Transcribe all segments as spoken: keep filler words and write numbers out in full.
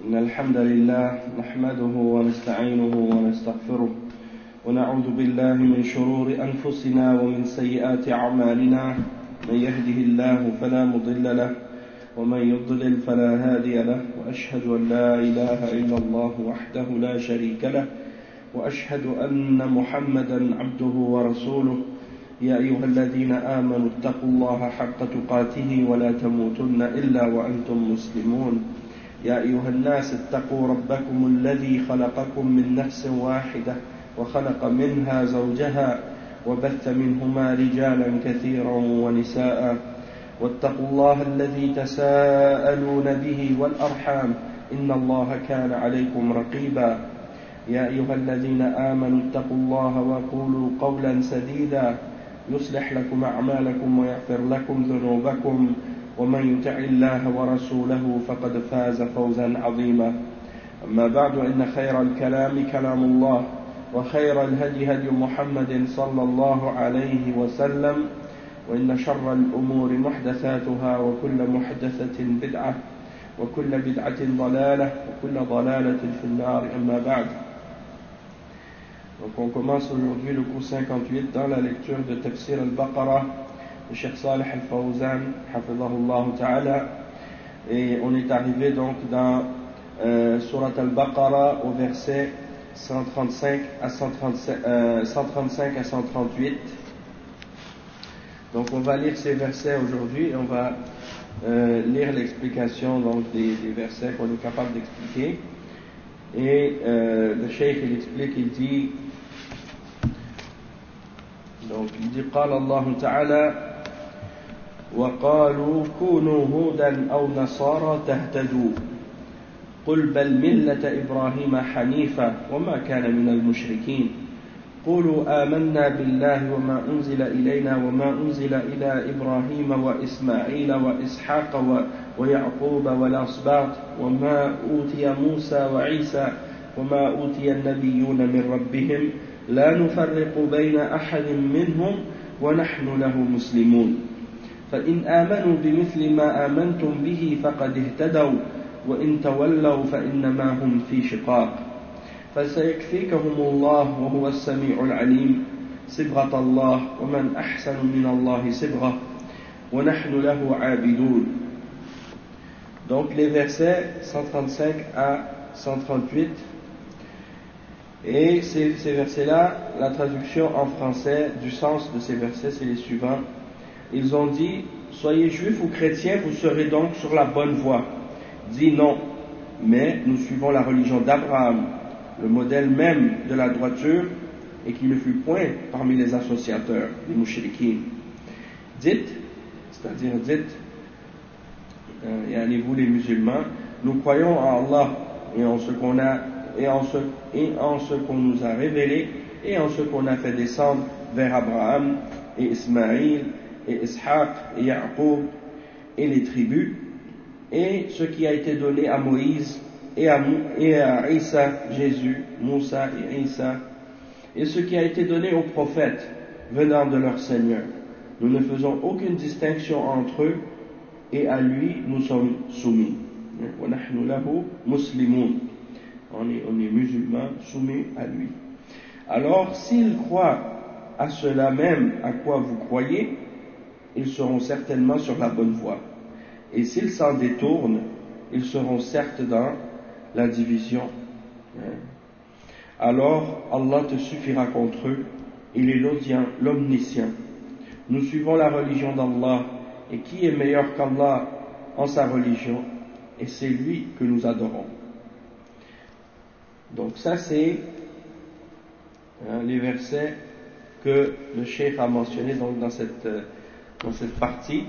إن الحمد لله نحمده ونستعينه ونستغفره ونعوذ بالله من شرور أنفسنا ومن سيئات أعمالنا من يهده الله فلا مضل له ومن يضلل فلا هادي له وأشهد أن لا إله إلا الله وحده لا شريك له وأشهد أن محمدا عبده ورسوله يا أيها الذين آمنوا اتقوا الله حق تقاته ولا تموتن إلا وأنتم مسلمون يا أيها الناس اتقوا ربكم الذي خلقكم من نفس واحدة وخلق منها زوجها وبث منهما رجالا كثيرا ونساء واتقوا الله الذي تساءلون به والأرحام إن الله كان عليكم رقيبا يا أيها الذين آمنوا اتقوا الله وقولوا قولا سديدا يصلح لكم أعمالكم ويغفر لكم ذنوبكم ومن يطع الله ورسوله فقد فاز فوزا عظيما أما بعد إن خير الكلام كلام الله وخير الهدي هدي محمد صلى الله عليه وسلم وإن شر الأمور محدثاتها وكل محدثة بدعة وكل بدعة ضلالة وكل ضلالة في النار أما بعد. Donc on commence aujourd'hui le cours cinquante-huit dans la lecture de Tafsir al-Baqarah de Cheikh Salih al-Fawzan, hafidhahullah ta'ala, et on est arrivé donc dans euh, Surat al-Baqarah au verset cent trente-cinq à cent trente-cinq, euh, cent trente-cinq à cent trente-huit. Donc on va lire ces versets aujourd'hui et on va euh, lire l'explication donc des, des versets qu'on est capable d'expliquer. Et euh, le cheikh il explique, il dit donc il dit قال الله تعالى وقالوا كونوا هودا أو نصارى تهتدوا قل بل ملة إبراهيم حنيفا وما كان من المشركين قولوا آمنا بالله وما أنزل إلينا وما أنزل إلى إبراهيم وإسماعيل وإسحاق ويعقوب والأسباط وما أوتي موسى وعيسى وما أوتي النبيون من ربهم لا نفرق بين أحد منهم ونحن له مسلمون فإن آمنوا بمثل ما آمنتم به فقد اهتدوا وإن تولوا فإنما هم في شقاق فسيكفيكهم الله وهو السميع العليم صبغة الله ومن أحسن من الله صبغة ونحن له عابدون. Donc les versets cent trente-cinq à cent trente-huit, et ces, ces versets-là, la traduction en français du sens de ces versets, c'est les suivants. Ils ont dit, soyez juifs ou chrétiens, vous serez donc sur la bonne voie. Dit non, mais nous suivons la religion d'Abraham, le modèle même de la droiture, et qui ne fut point parmi les associateurs, les mouchriquins. Dites, c'est-à-dire dites, euh, et vous les musulmans, nous croyons en Allah et en ce qu'on a et en ce et en ce qu'on nous a révélé et en ce qu'on a fait descendre vers Abraham et Ismaïl et Ishaq et Yaqub et les tribus, et ce qui a été donné à Moïse et à, et à Isa, Jésus, Moussa et Isa, et ce qui a été donné aux prophètes venant de leur Seigneur. Nous ne faisons aucune distinction entre eux, et à lui nous sommes soumis. وَنَحْنُ لَهُ مُسْلِمُونَ. On est, on est musulmans soumis à lui. Alors, s'ils croient à cela même à quoi vous croyez, ils seront certainement sur la bonne voie. Et s'ils s'en détournent, ils seront certes dans la division. Alors, Allah te suffira contre eux, il est l'audient, l'omniscient. Nous suivons la religion d'Allah, et qui est meilleur qu'Allah en sa religion, et c'est lui que nous adorons. Donc ça c'est hein, les versets que le cheikh a mentionnés donc dans cette, dans cette partie,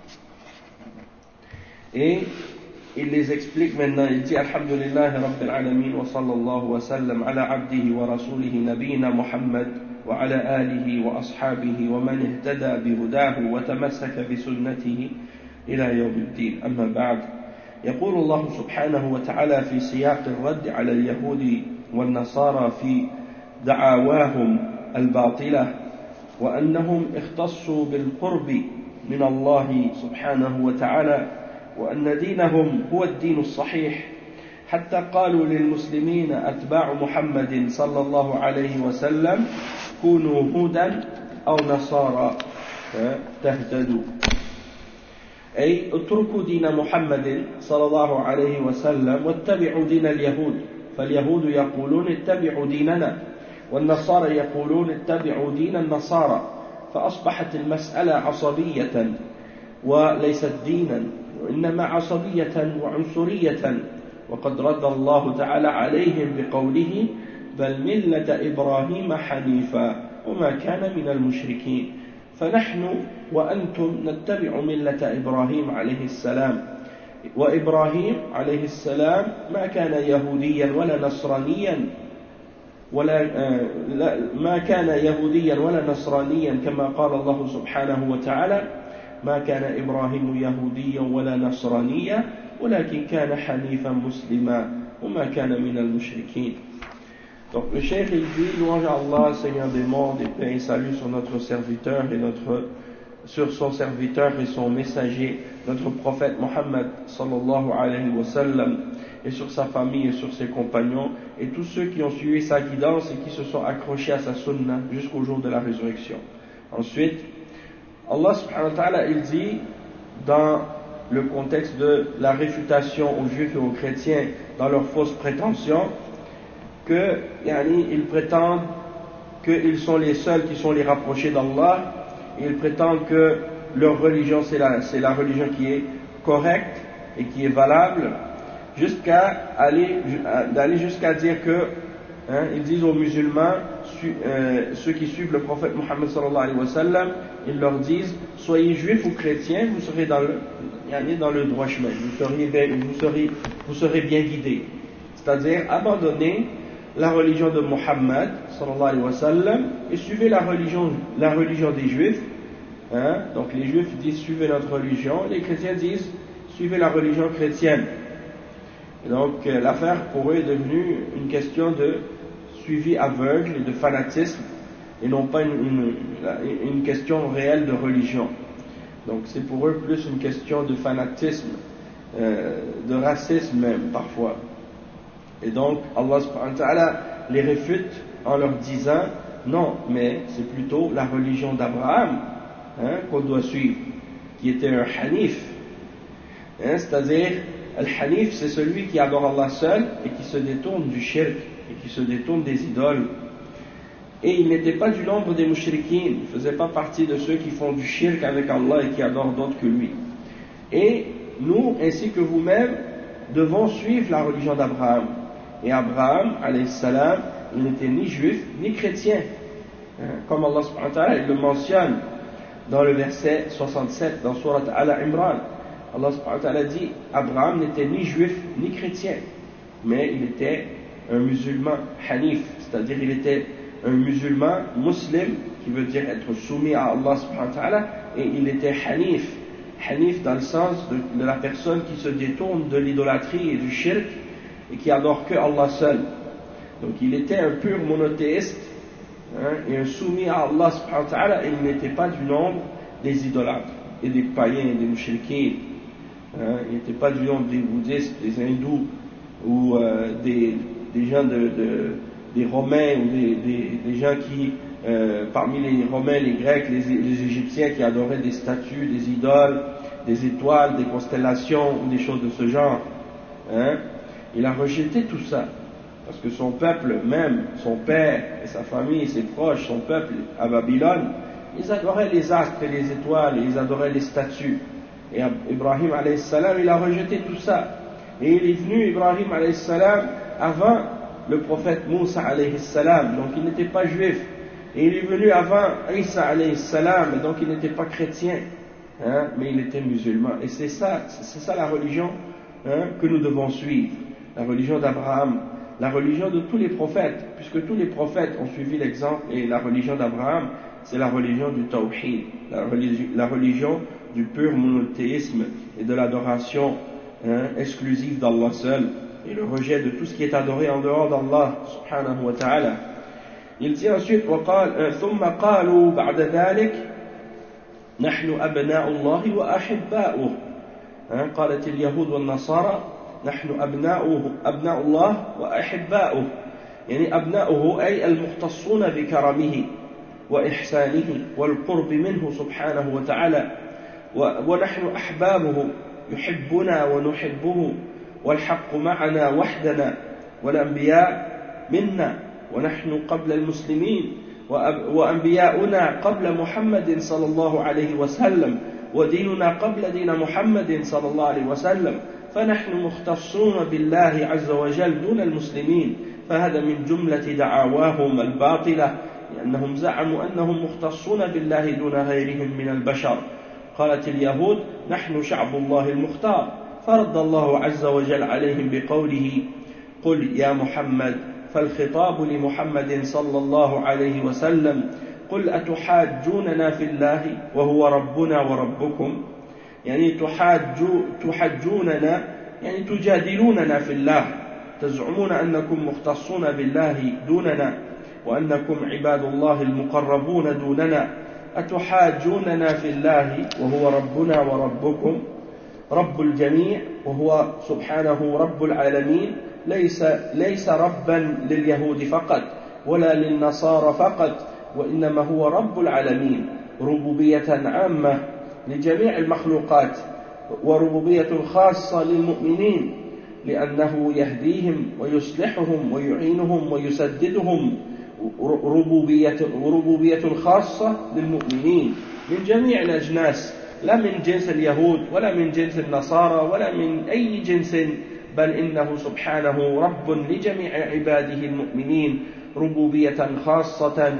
et il les explique maintenant. Il dit Alhamdulillah Rabbil Alamin wa sallallahu wa sallam ala abdihi wa rasulihi nabiyina Muhammad wa ala alihi wa ashabihi wa man ihtada bihudahu wa tamassaka bi sunnatihi ila yawmiddin. Amma ba'd. يقول الله سبحانه وتعالى في سياق الرد على اليهود والنصارى في دعاواهم الباطلة وأنهم اختصوا بالقرب من الله سبحانه وتعالى وأن دينهم هو الدين الصحيح حتى قالوا للمسلمين أتباع محمد صلى الله عليه وسلم كونوا هودا أو نصارى تهتدوا أي اتركوا دين محمد صلى الله عليه وسلم واتبعوا دين اليهود فاليهود يقولون اتبعوا ديننا والنصارى يقولون اتبعوا دين النصارى فأصبحت المسألة عصبية وليست دينا وإنما عصبية وعنصرية وقد رد الله تعالى عليهم بقوله بل ملة إبراهيم حنيفا وما كان من المشركين فنحن وأنتم نتبع ملة إبراهيم عليه السلام وإبراهيم عليه السلام ما كان يهوديا ولا نصرانيا ولا ما كان يهوديا ولا نصرانيا كما قال الله سبحانه وتعالى ما كان إبراهيم يهوديا ولا نصرانيا ولكن كان حنيفا مسلما وما كان من المشركين. Donc le cheikh il dit louange à Allah, Seigneur des mondes, et paix et salut sur notre serviteur et notre sur son serviteur et son messager, notre prophète Mohammed sallallahu alayhi wa sallam, et sur sa famille et sur ses compagnons et tous ceux qui ont suivi sa guidance et qui se sont accrochés à sa sunna jusqu'au jour de la résurrection. Ensuite, Allah subhanahu wa ta'ala il dit dans le contexte de la réfutation aux juifs et aux chrétiens dans leurs fausses prétentions que yani, ils prétendent qu'ils sont les seuls qui sont les rapprochés d'Allah, ils prétendent que leur religion c'est la, c'est la religion qui est correcte et qui est valable, jusqu'à aller, d'aller jusqu'à dire que hein, ils disent aux musulmans, su, euh, ceux qui suivent le prophète Mohammed sallallahu alayhi wa sallam, ils leur disent soyez juifs ou chrétiens, vous serez dans le, yani, dans le droit chemin, vous serez, vous serez, vous serez bien guidés, c'est-à-dire abandonnez la religion de Mohammed sallallahu alayhi wa sallam et suivez la religion, la religion des juifs. Hein? Donc les juifs disent suivez notre religion, les chrétiens disent suivez la religion chrétienne. Et donc euh, l'affaire pour eux est devenue une question de suivi aveugle et de fanatisme et non pas une, une, une question réelle de religion. Donc c'est pour eux plus une question de fanatisme, euh, de racisme même parfois. Et donc Allah subhanahu wa ta'ala les réfute en leur disant non, mais c'est plutôt la religion d'Abraham hein, qu'on doit suivre, qui était un hanif. Hein, c'est-à-dire, le hanif c'est celui qui adore Allah seul et qui se détourne du shirk et qui se détourne des idoles. Et il n'était pas du nombre des mushrikines, il ne faisait pas partie de ceux qui font du shirk avec Allah et qui adorent d'autres que lui. Et nous, ainsi que vous-même, devons suivre la religion d'Abraham. Et Abraham, alayhi salam, il n'était ni juif ni chrétien. Comme Allah subhanahu wa ta'ala, il le mentionne dans le verset soixante-sept, dans Surat Al-Imran. Allah subhanahu wa ta'ala dit, Abraham n'était ni juif ni chrétien, mais il était un musulman hanif, c'est-à-dire il était un musulman musulman, qui veut dire être soumis à Allah subhanahu wa ta'ala, et il était hanif. Hanif dans le sens de, de la personne qui se détourne de l'idolâtrie et du shirk, et qui adore que Allah seul. Donc il était un pur monothéiste hein, et un soumis à Allah subhanahu wa ta'ala, et il n'était pas du nombre des idolâtres et des païens et des mushrikins. Hein, il n'était pas du nombre des bouddhistes, des hindous ou euh, des, des gens de, de, des romains ou des, des, des gens qui euh, parmi les romains, les grecs, les, les égyptiens qui adoraient des statues, des idoles, des étoiles, des constellations ou des choses de ce genre. Hein. Il a rejeté tout ça, parce que son peuple même, son père et sa famille, ses proches, son peuple à Babylone, ils adoraient les astres et les étoiles, et ils adoraient les statues. Et Ibrahim alayhi salam, il a rejeté tout ça. Et il est venu, Ibrahim alayhi salam, avant le prophète Moussa alayhi salam, donc il n'était pas juif. Et il est venu avant Isa alayhi salam, donc il n'était pas chrétien, hein, mais il était musulman. Et c'est ça, c'est ça la religion hein, que nous devons suivre. La religion d'Abraham, la religion de tous les prophètes, puisque tous les prophètes ont suivi l'exemple, et la religion d'Abraham, c'est la religion du tawhid, la religion, la religion du pur monothéisme et de l'adoration hein, exclusive d'Allah seul, et le rejet de tout ce qui est adoré en dehors d'Allah subhanahu wa ta'ala. Il dit ensuite وقال ثم قالوا بعد ذلك نحن أبناء الله وأحباؤه قالت اليهود والنصارى نحن أبناؤه أبناء الله وأحباؤه يعني أبناؤه أي المختصون بكرمه وإحسانه والقرب منه سبحانه وتعالى ونحن أحبابه يحبنا ونحبه والحق معنا وحدنا والأنبياء منا ونحن قبل المسلمين وأنبياؤنا قبل محمد صلى الله عليه وسلم وديننا قبل دين محمد صلى الله عليه وسلم فنحن مختصون بالله عز وجل دون المسلمين فهذا من جملة دعواهم الباطلة لأنهم زعموا أنهم مختصون بالله دون غيرهم من البشر قالت اليهود نحن شعب الله المختار فرد الله عز وجل عليهم بقوله قل يا محمد فالخطاب لمحمد صلى الله عليه وسلم قل أتحاجوننا في الله وهو ربنا وربكم يعني تحاجو تحجوننا يعني تجادلوننا في الله تزعمون أنكم مختصون بالله دوننا وأنكم عباد الله المقربون دوننا أتحاجوننا في الله وهو ربنا وربكم رب الجميع وهو سبحانه رب العالمين ليس ليس ربا لليهود فقط ولا للنصارى فقط وإنما هو رب العالمين ربوبية عامة لجميع المخلوقات وربوبية خاصة للمؤمنين لأنه يهديهم ويصلحهم ويعينهم ويسددهم ربوبية, ربوبية خاصة للمؤمنين من جميع الأجناس لا من جنس اليهود ولا من جنس النصارى ولا من أي جنس بل إنه سبحانه رب لجميع عباده المؤمنين ربوبية خاصة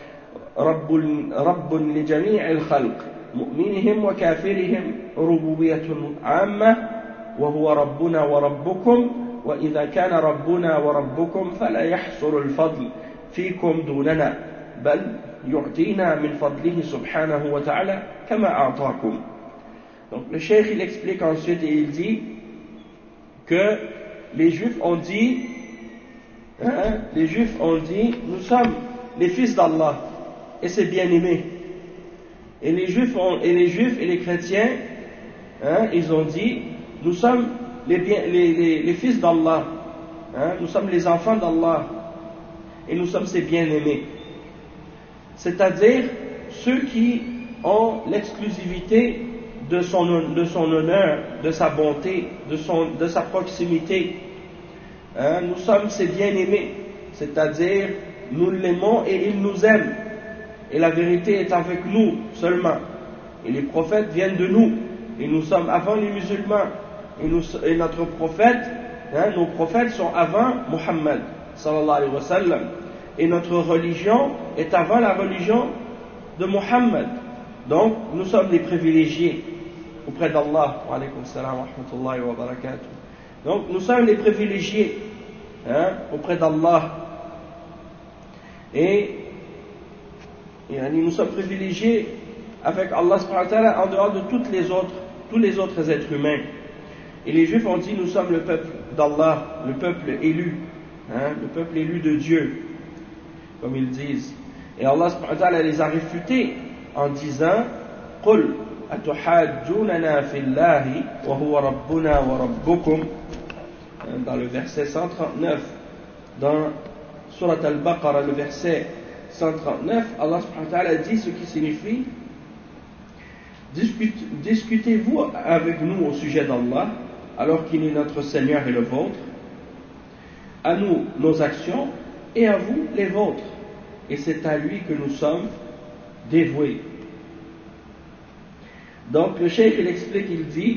رب, رب لجميع الخلق مؤمنهم وكافرهم ربوبية عامة وهو ربنا وربكم وإذا كان ربنا وربكم فلا يحصر الفضل فيكم دوننا بل يعطينا من فضله سبحانه وتعالى كما أعطاكم. Donc le cheikh il explique ensuite et il dit que les juifs ont dit hein, les juifs ont dit nous sommes les fils d'Allah et c'est bien aimé et les juifs ont, et les juifs et les chrétiens hein, ils ont dit nous sommes les, bien, les, les, les fils d'Allah hein, nous sommes les enfants d'Allah et nous sommes ses bien-aimés c'est-à-dire ceux qui ont l'exclusivité de son, de son honneur, de sa bonté, de, son, de sa proximité. Hein, nous sommes ses bien-aimés, c'est-à-dire nous l'aimons et il nous aime. Et la vérité est avec nous seulement. Et les prophètes viennent de nous. Et nous sommes avant les musulmans. Et, nous, et notre prophète, hein, nos prophètes sont avant Muhammad sallallahu alayhi wa sallam. Et notre religion est avant la religion de Muhammad. Donc, nous sommes les privilégiés auprès d'Allah. Wa alaykum salam wa rahmatullahi wa barakatuh. Donc, nous sommes les privilégiés hein, auprès d'Allah. Et, et nous sommes privilégiés avec Allah subhanahu wa ta'ala en dehors de toutes les autres, tous les autres êtres humains. Et les Juifs ont dit, nous sommes le peuple d'Allah, le peuple élu, hein, le peuple élu de Dieu, comme ils disent. Et Allah subhanahu wa ta'ala les a réfutés en disant قل أتحاجوننا في الله وهو ربنا وربكم dans le verset cent trente-neuf dans Surat Al-Baqarah le verset cent trente-neuf Allah subhanahu wa ta'ala dit ce qui signifie discutez-vous avec nous au sujet d'Allah alors qu'il est notre Seigneur et le vôtre à nous nos actions et à vous les vôtres et c'est à lui que nous sommes dévoués. Donc le cheikh il explique, il dit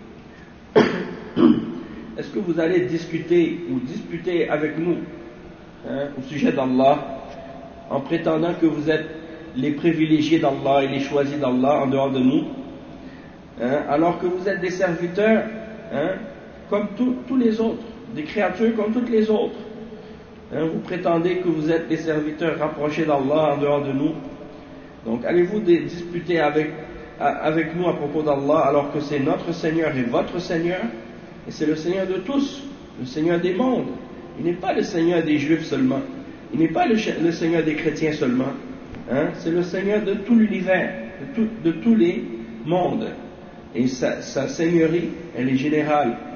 est-ce que vous allez discuter ou disputer avec nous hein, au sujet d'Allah en prétendant que vous êtes les privilégiés d'Allah et les choisis d'Allah en dehors de nous hein, alors que vous êtes des serviteurs hein, comme tout, tous les autres, des créatures comme toutes les autres hein, vous prétendez que vous êtes des serviteurs rapprochés d'Allah en dehors de nous, donc allez-vous disputer avec avec nous à propos d'Allah alors que c'est notre Seigneur et votre Seigneur et c'est le Seigneur de tous, le Seigneur des mondes. Il n'est pas le Seigneur des Juifs seulement, il n'est pas le, le Seigneur des chrétiens seulement hein? C'est le Seigneur de tout l'univers, de, tout, de tous les mondes et sa, sa Seigneurie elle est générale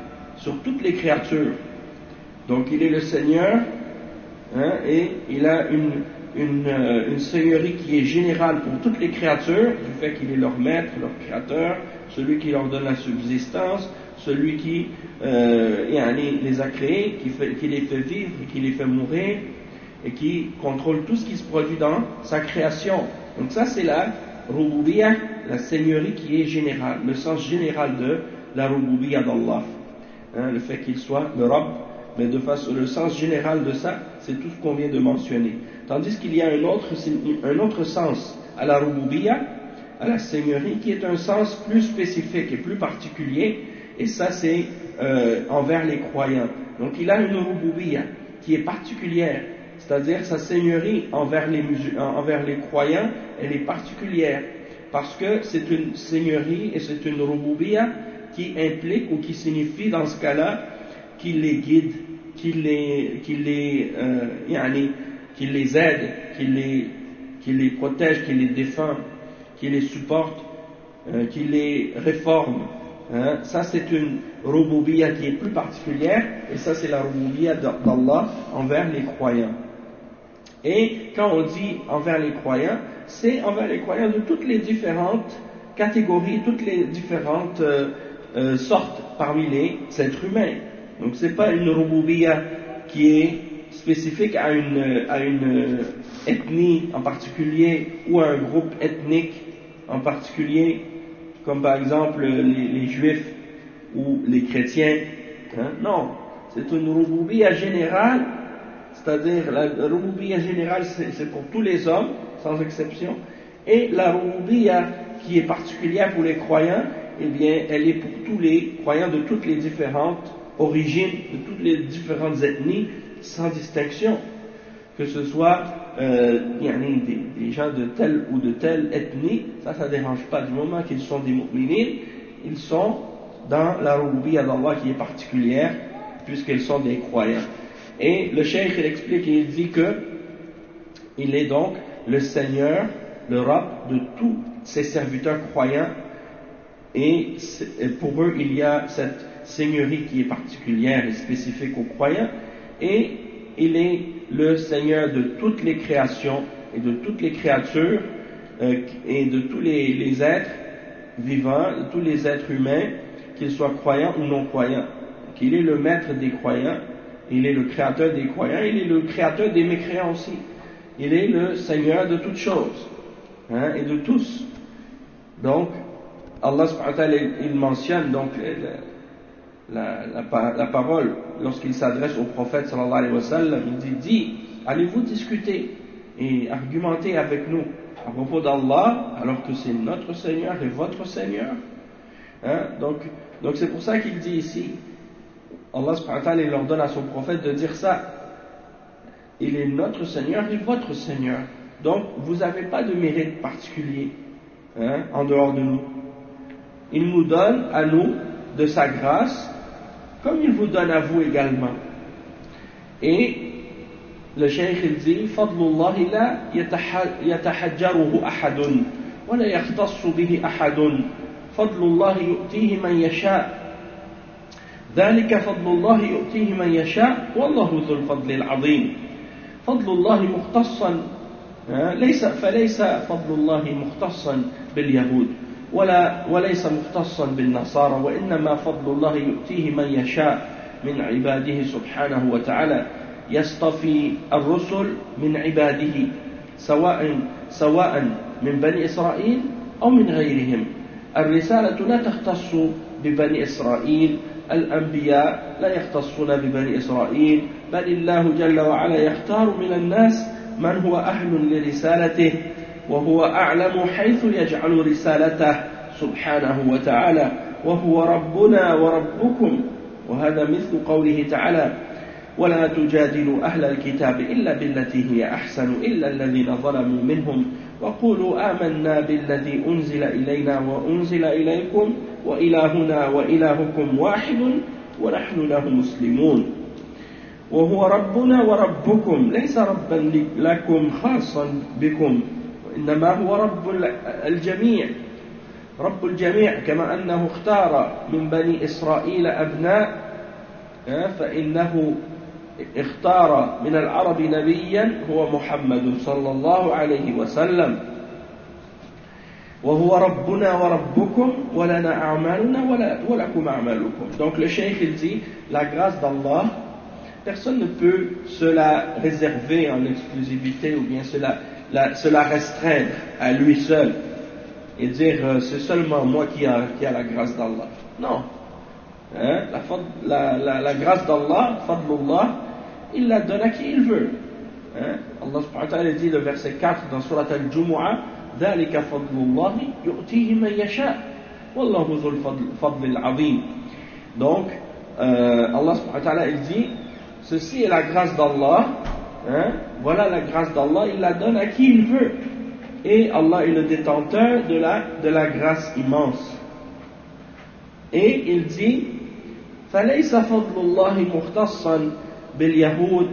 sur toutes les créatures. Donc il est le Seigneur, hein, et il a une, une, euh, une seigneurie qui est générale pour toutes les créatures, du fait qu'il est leur maître, leur créateur, celui qui leur donne la subsistance, celui qui euh, les a créés, qui, fait, qui les fait vivre, qui les fait mourir, et qui contrôle tout ce qui se produit dans sa création. Donc ça c'est la Rububiyyah, la seigneurie qui est générale, le sens général de la Rububiyyah d'Allah, hein, le fait qu'il soit le Rabb, mais de façon, le sens général de ça, c'est tout ce qu'on vient de mentionner. Tandis qu'il y a un autre, un autre sens à la Rububiyyah, à la seigneurie, qui est un sens plus spécifique et plus particulier, et ça c'est euh, envers les croyants. Donc il a une Rububiyyah qui est particulière, c'est-à-dire sa seigneurie envers les, envers les croyants, elle est particulière, parce que c'est une seigneurie et c'est une Rububiyyah qui implique ou qui signifie dans ce cas-là qu'il les guide, qu'il les, qu'il les, euh, yani, qu'il les aide, qu'il les, qu'il les protège, qu'il les défend, qu'il les supporte, euh, qu'il les réforme. Hein. Ça c'est une Rububiyyah qui est plus particulière, et ça c'est la Rububiyyah d'Allah envers les croyants. Et quand on dit envers les croyants, c'est envers les croyants de toutes les différentes catégories, toutes les différentes euh, euh, sortes parmi les êtres humains. Donc c'est pas une Rububiyyah qui est spécifique à une, à une ethnie en particulier ou à un groupe ethnique en particulier, comme par exemple les, les juifs ou les chrétiens. Hein? Non, c'est une Rububiyyah générale, c'est-à-dire la Rububiyyah générale c'est pour tous les hommes, sans exception, et la Rububiyyah qui est particulière pour les croyants, eh bien elle est pour tous les croyants de toutes les différentes origines, de toutes les différentes ethnies, sans distinction, que ce soit euh, des, des gens de telle ou de telle ethnie, ça ça ne dérange pas, du moment qu'ils sont des mu'minines, ils sont dans la Rububiyyah d'Allah qui est particulière, puisqu'ils sont des croyants. Et le cheikh il explique et il dit que il est donc le Seigneur, le Rabb de tous ses serviteurs croyants, et pour eux il y a cette seigneurie qui est particulière et spécifique aux croyants, et il est le Seigneur de toutes les créations et de toutes les créatures euh, et de tous les, les êtres vivants, de tous les êtres humains, qu'ils soient croyants ou non croyants. Donc, il est le maître des croyants, il est le créateur des croyants, il est le créateur des mécréants aussi. Il est le Seigneur de toutes choses, hein, et de tous. Donc, Allah subhanahu wa ta'ala, il mentionne donc la, la, la, la parole lorsqu'il s'adresse au prophète sallallahu alayhi wa sallam, il dit, dit allez-vous discuter et argumenter avec nous à propos d'Allah alors que c'est notre Seigneur et votre Seigneur, hein? donc, donc c'est pour ça qu'il dit ici, Allah subhanahu wa ta'ala il leur donne à son prophète de dire ça, il est notre Seigneur et votre Seigneur, donc vous n'avez pas de mérite particulier, hein, en dehors de nous. Il nous donne à nous de sa grâce, comme il vous donne à vous également. Et le cheikh il dit, Fadlullahi la yatahajjaruhu ahadun, wa la yakhtassu bihi ahadun, Fadlullahi yu'tihi man yasha, ذلك فضل الله يؤتيه من يشاء والله ذو الفضل العظيم. فضل الله مختصا ليس فليس فضل الله مختصا باليهود ولا وليس مختصا بالنصارى، وإنما فضل الله يؤتيه من يشاء من عباده سبحانه وتعالى، يصطفي الرسل من عباده سواء سواء من بني إسرائيل أو من غيرهم. الرسالة لا تختص ببني إسرائيل، الأنبياء لا يختصون ببني إسرائيل، بل الله جل وعلا يختار من الناس من هو أهل لرسالته، وهو أعلم حيث يجعل رسالته سبحانه وتعالى، وهو ربنا وربكم. وهذا مثل قوله تعالى ولا تجادلوا أهل الكتاب إلا بالتي هي أحسن إلا الذين ظلموا منهم وقولوا آمنا بالذي أنزل إلينا وأنزل إليكم وإلهنا وإلهكم واحد ونحن له مسلمون. وهو ربنا وربكم ليس ربا لكم خاصا بكم، إنما هو رب الجميع، رب الجميع، كما أنه اختار من بني إسرائيل أبناء فإنه اختار من العرب نبيا هو محمد صلى الله عليه وسلم وهو ربنا وربكم ولنا أعمالنا ولكم أعمالكم. Donc le cheikh il dit la grâce d'Allah, personne ne peut se la réserver en exclusivité ou bien se la, la, se la restreindre à lui seul et dire euh, c'est seulement moi qui a, qui a la grâce d'Allah. Non. Hein? La, la, la, la grâce d'Allah, Fadlullah, il la donne à qui il veut. Hein? Allah subhanahu wa ta'ala dit le verset quatre dans Surat Al-Jumu'ah, ذلك فضل الله يؤتيه من يشاء والله ذو الفضل العظيم. Donc euh, Allah subhanahu wa ta'ala il dit ceci est la grâce d'Allah, hein? Voilà la grâce d'Allah, il la donne à qui il veut et Allah est le détenteur de la, de la grâce immense. Et il dit فليس فضل الله مختصا باليهود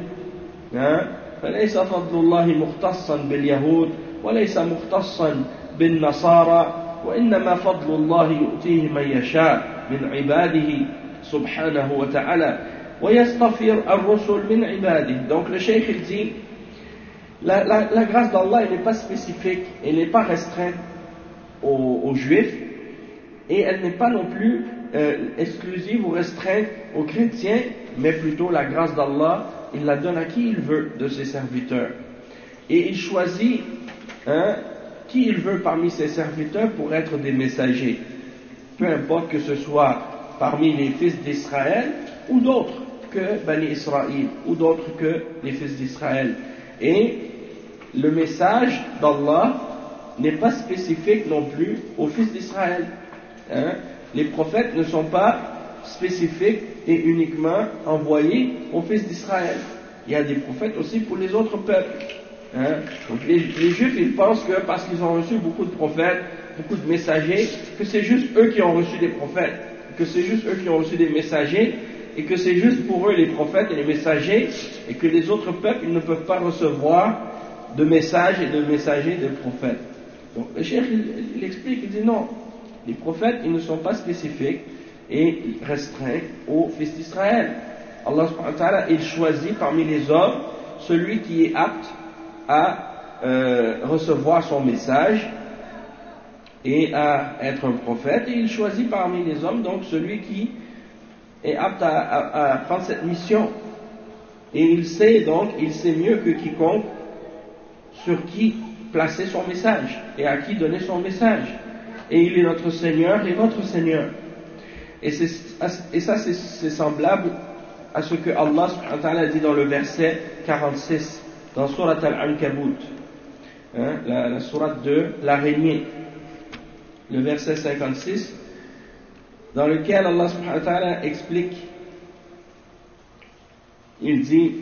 فليس فضل الله مختصا باليهود وليس مختصا بالنصارى وإنما فضل الله يؤتيه من يشاء من عباده سبحانه وتعالى ويستغفر الرسل من عباده. Donc le cheikh il dit la, la, la grâce d'Allah elle n'est pas spécifique, elle n'est pas restreinte aux, aux juifs et elle n'est pas non plus euh, exclusive ou restreinte aux chrétiens, mais plutôt la grâce d'Allah il la donne à qui il veut de ses serviteurs et il choisit Hein, qui il veut parmi ses serviteurs pour être des messagers, peu importe que ce soit parmi les fils d'Israël ou d'autres que Bani Israël ou d'autres que les fils d'Israël. Et le message d'Allah n'est pas spécifique non plus aux fils d'Israël. Hein. Les prophètes ne sont pas spécifiques et uniquement envoyés aux fils d'Israël. Il y a des prophètes aussi pour les autres peuples. Hein? Donc les, les juifs ils pensent que parce qu'ils ont reçu beaucoup de prophètes, beaucoup de messagers, que c'est juste eux qui ont reçu des prophètes, que c'est juste eux qui ont reçu des messagers, et que c'est juste pour eux les prophètes et les messagers, et que les autres peuples ils ne peuvent pas recevoir de messages et de messagers de prophètes. Donc le cheikh il, il explique, il dit non, les prophètes ils ne sont pas spécifiques et restreints aux fils d'Israël. Allah subhanahu wa ta'ala il choisit parmi les hommes celui qui est apte à euh, recevoir son message et à être un prophète, et il choisit parmi les hommes donc celui qui est apte à, à, à prendre cette mission, et il sait donc, il sait mieux que quiconque sur qui placer son message et à qui donner son message, et il est notre Seigneur et votre Seigneur. Et, et ça c'est, c'est semblable à ce que Allah subhanahu wa ta'ala dit dans le verset quarante-six dans Surat Al-Ankabut, hein, la, la sourate de l'araignée, le verset cinquante-six, dans lequel Allah subhanahu wa ta'ala explique, il dit,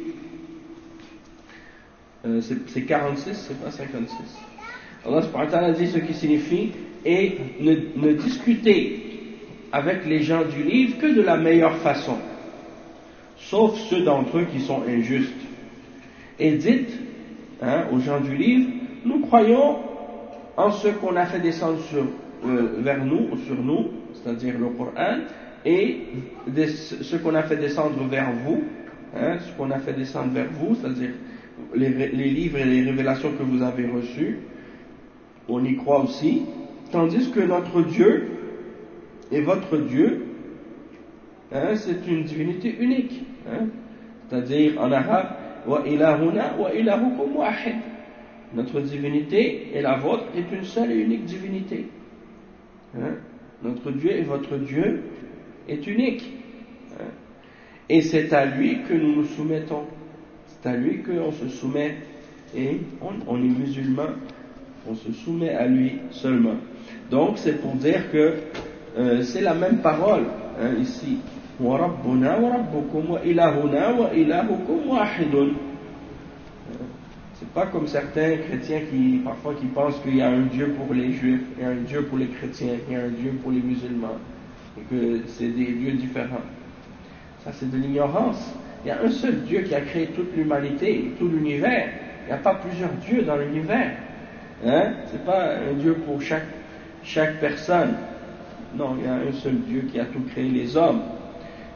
euh, c'est, c'est quarante-six, c'est pas cinquante-six, Allah subhanahu wa ta'ala dit ce qui signifie, et ne, ne discutez avec les gens du livre que de la meilleure façon, sauf ceux d'entre eux qui sont injustes. Et dites hein, aux gens du livre, nous croyons en ce qu'on a fait descendre sur, euh, vers nous, ou sur nous, c'est-à-dire le Coran, et de ce qu'on a fait descendre vers vous, hein, ce qu'on a fait descendre vers vous, c'est-à-dire les, les livres et les révélations que vous avez reçues, on y croit aussi, tandis que notre Dieu et votre Dieu, hein, c'est une divinité unique, hein, c'est-à-dire en arabe, wa ilahuna wa ilahukum wahid. Notre divinité et la vôtre est une seule et unique divinité. Hein? Notre Dieu et votre Dieu est unique. Hein? Et c'est à lui que nous nous soumettons. C'est à lui qu'on se soumet. Et on, on est musulman, on se soumet à lui seulement. Donc c'est pour dire que euh, c'est la même parole hein, ici. Wa rabbuna wa rabbukum wa ilahuna wa ilahukum wahidun. C'est pas comme certains chrétiens qui parfois qui pensent qu'il y a un Dieu pour les juifs, il y a un Dieu pour les chrétiens, il y a un Dieu pour les musulmans, et que c'est des dieux différents. Ça c'est de l'ignorance. Il y a un seul Dieu qui a créé toute l'humanité, tout l'univers. Il n'y a pas plusieurs dieux dans l'univers. Hein? C'est pas un Dieu pour chaque, chaque personne. Non, il y a un seul Dieu qui a tout créé, les hommes.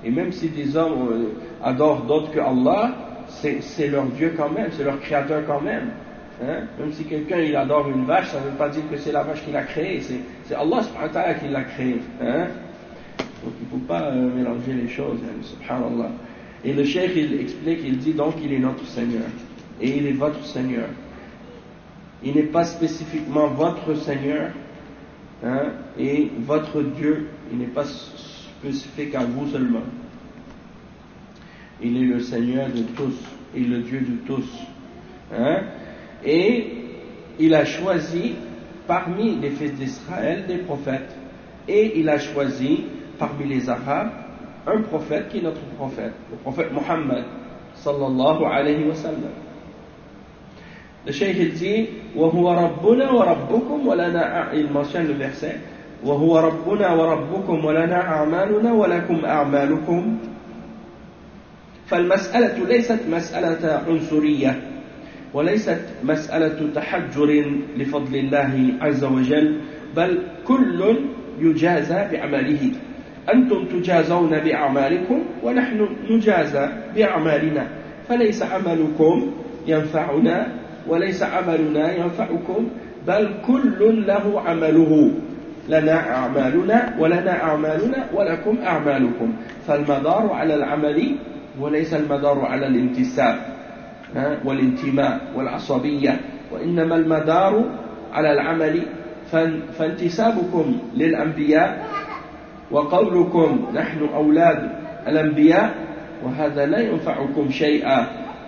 Et même si des hommes euh, adorent d'autres que Allah, c'est, c'est leur Dieu quand même, c'est leur créateur quand même. Hein? Même si quelqu'un il adore une vache, ça ne veut pas dire que c'est la vache qui l'a créée, c'est, c'est Allah subhanahu wa ta'ala qui l'a créée. Hein? Donc il ne faut pas euh, mélanger les choses, hein, subhanallah. Et le cheikh il explique, il dit donc il est notre Seigneur, et il est votre Seigneur. Il n'est pas spécifiquement votre Seigneur, hein, et votre Dieu, il n'est pas spécifique à vous seulement. Il est le Seigneur de tous, et le Dieu de tous. Hein, et il a choisi parmi les fils d'Israël des prophètes, et il a choisi parmi les Arabes un prophète qui est notre prophète, le prophète Mohammed sallallahu alayhi wa sallam. Le cheikh il dit وَهُوَ رَبُّنَا وَرَبُّكُمْ وَلَنَا, il mentionne le verset وَهُوَ رَبُّنَا وَرَبُّكُمْ وَلَنَا أَعْمَالُنَا وَلَكُمْ أَعْمَالُكُمْ. فالمسألة ليست مسألة عنصرية وليست مسألة تحجر لفضل الله عز وجل، بل كل يجازى بعمله. أنتم تجازون بأعمالكم ونحن نجازى بأعمالنا، فليس عملكم ينفعنا وليس عملنا ينفعكم، بل كل له عمله، لنا أعمالنا ولنا أعمالنا ولكم أعمالكم. فالمدار على العمل وليس المدار على الانتساب والانتماء والعصبية، وإنما المدار على العمل. فانتسابكم للأنبياء وقولكم نحن أولاد الأنبياء وهذا لا ينفعكم شيئا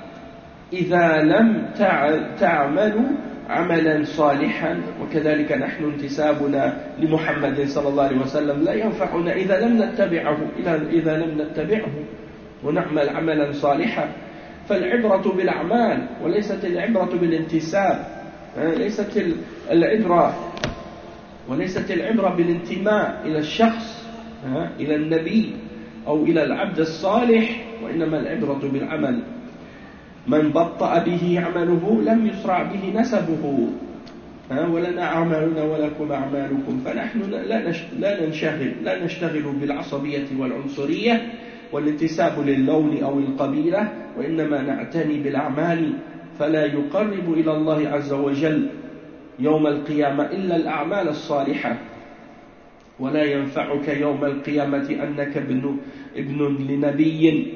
إذا لم تعملوا عملا صالحا، وكذلك نحن انتسابنا لمحمد صلى الله عليه وسلم لا ينفعنا إذا لم نتبعه إذا لم نتبعه ونعمل عملا صالحا. فالعبرة بالأعمال وليست العبرة بالانتساب، ليست العبرة وليست العبرة بالانتماء إلى الشخص إلى النبي أو إلى العبد الصالح، وإنما العبرة بالعمل. من بطأ به عمله لم يسرع به نسبه، ولنا أعمالنا ولكم أعمالكم. فنحن لا ننشغل لا نشتغل بالعصبية والعنصرية والانتساب للون أو القبيلة، وإنما نعتني بالأعمال. فلا يقرب إلى الله عز وجل يوم القيامة إلا الأعمال الصالحة، ولا ينفعك يوم القيامة أنك ابن, ابن لنبي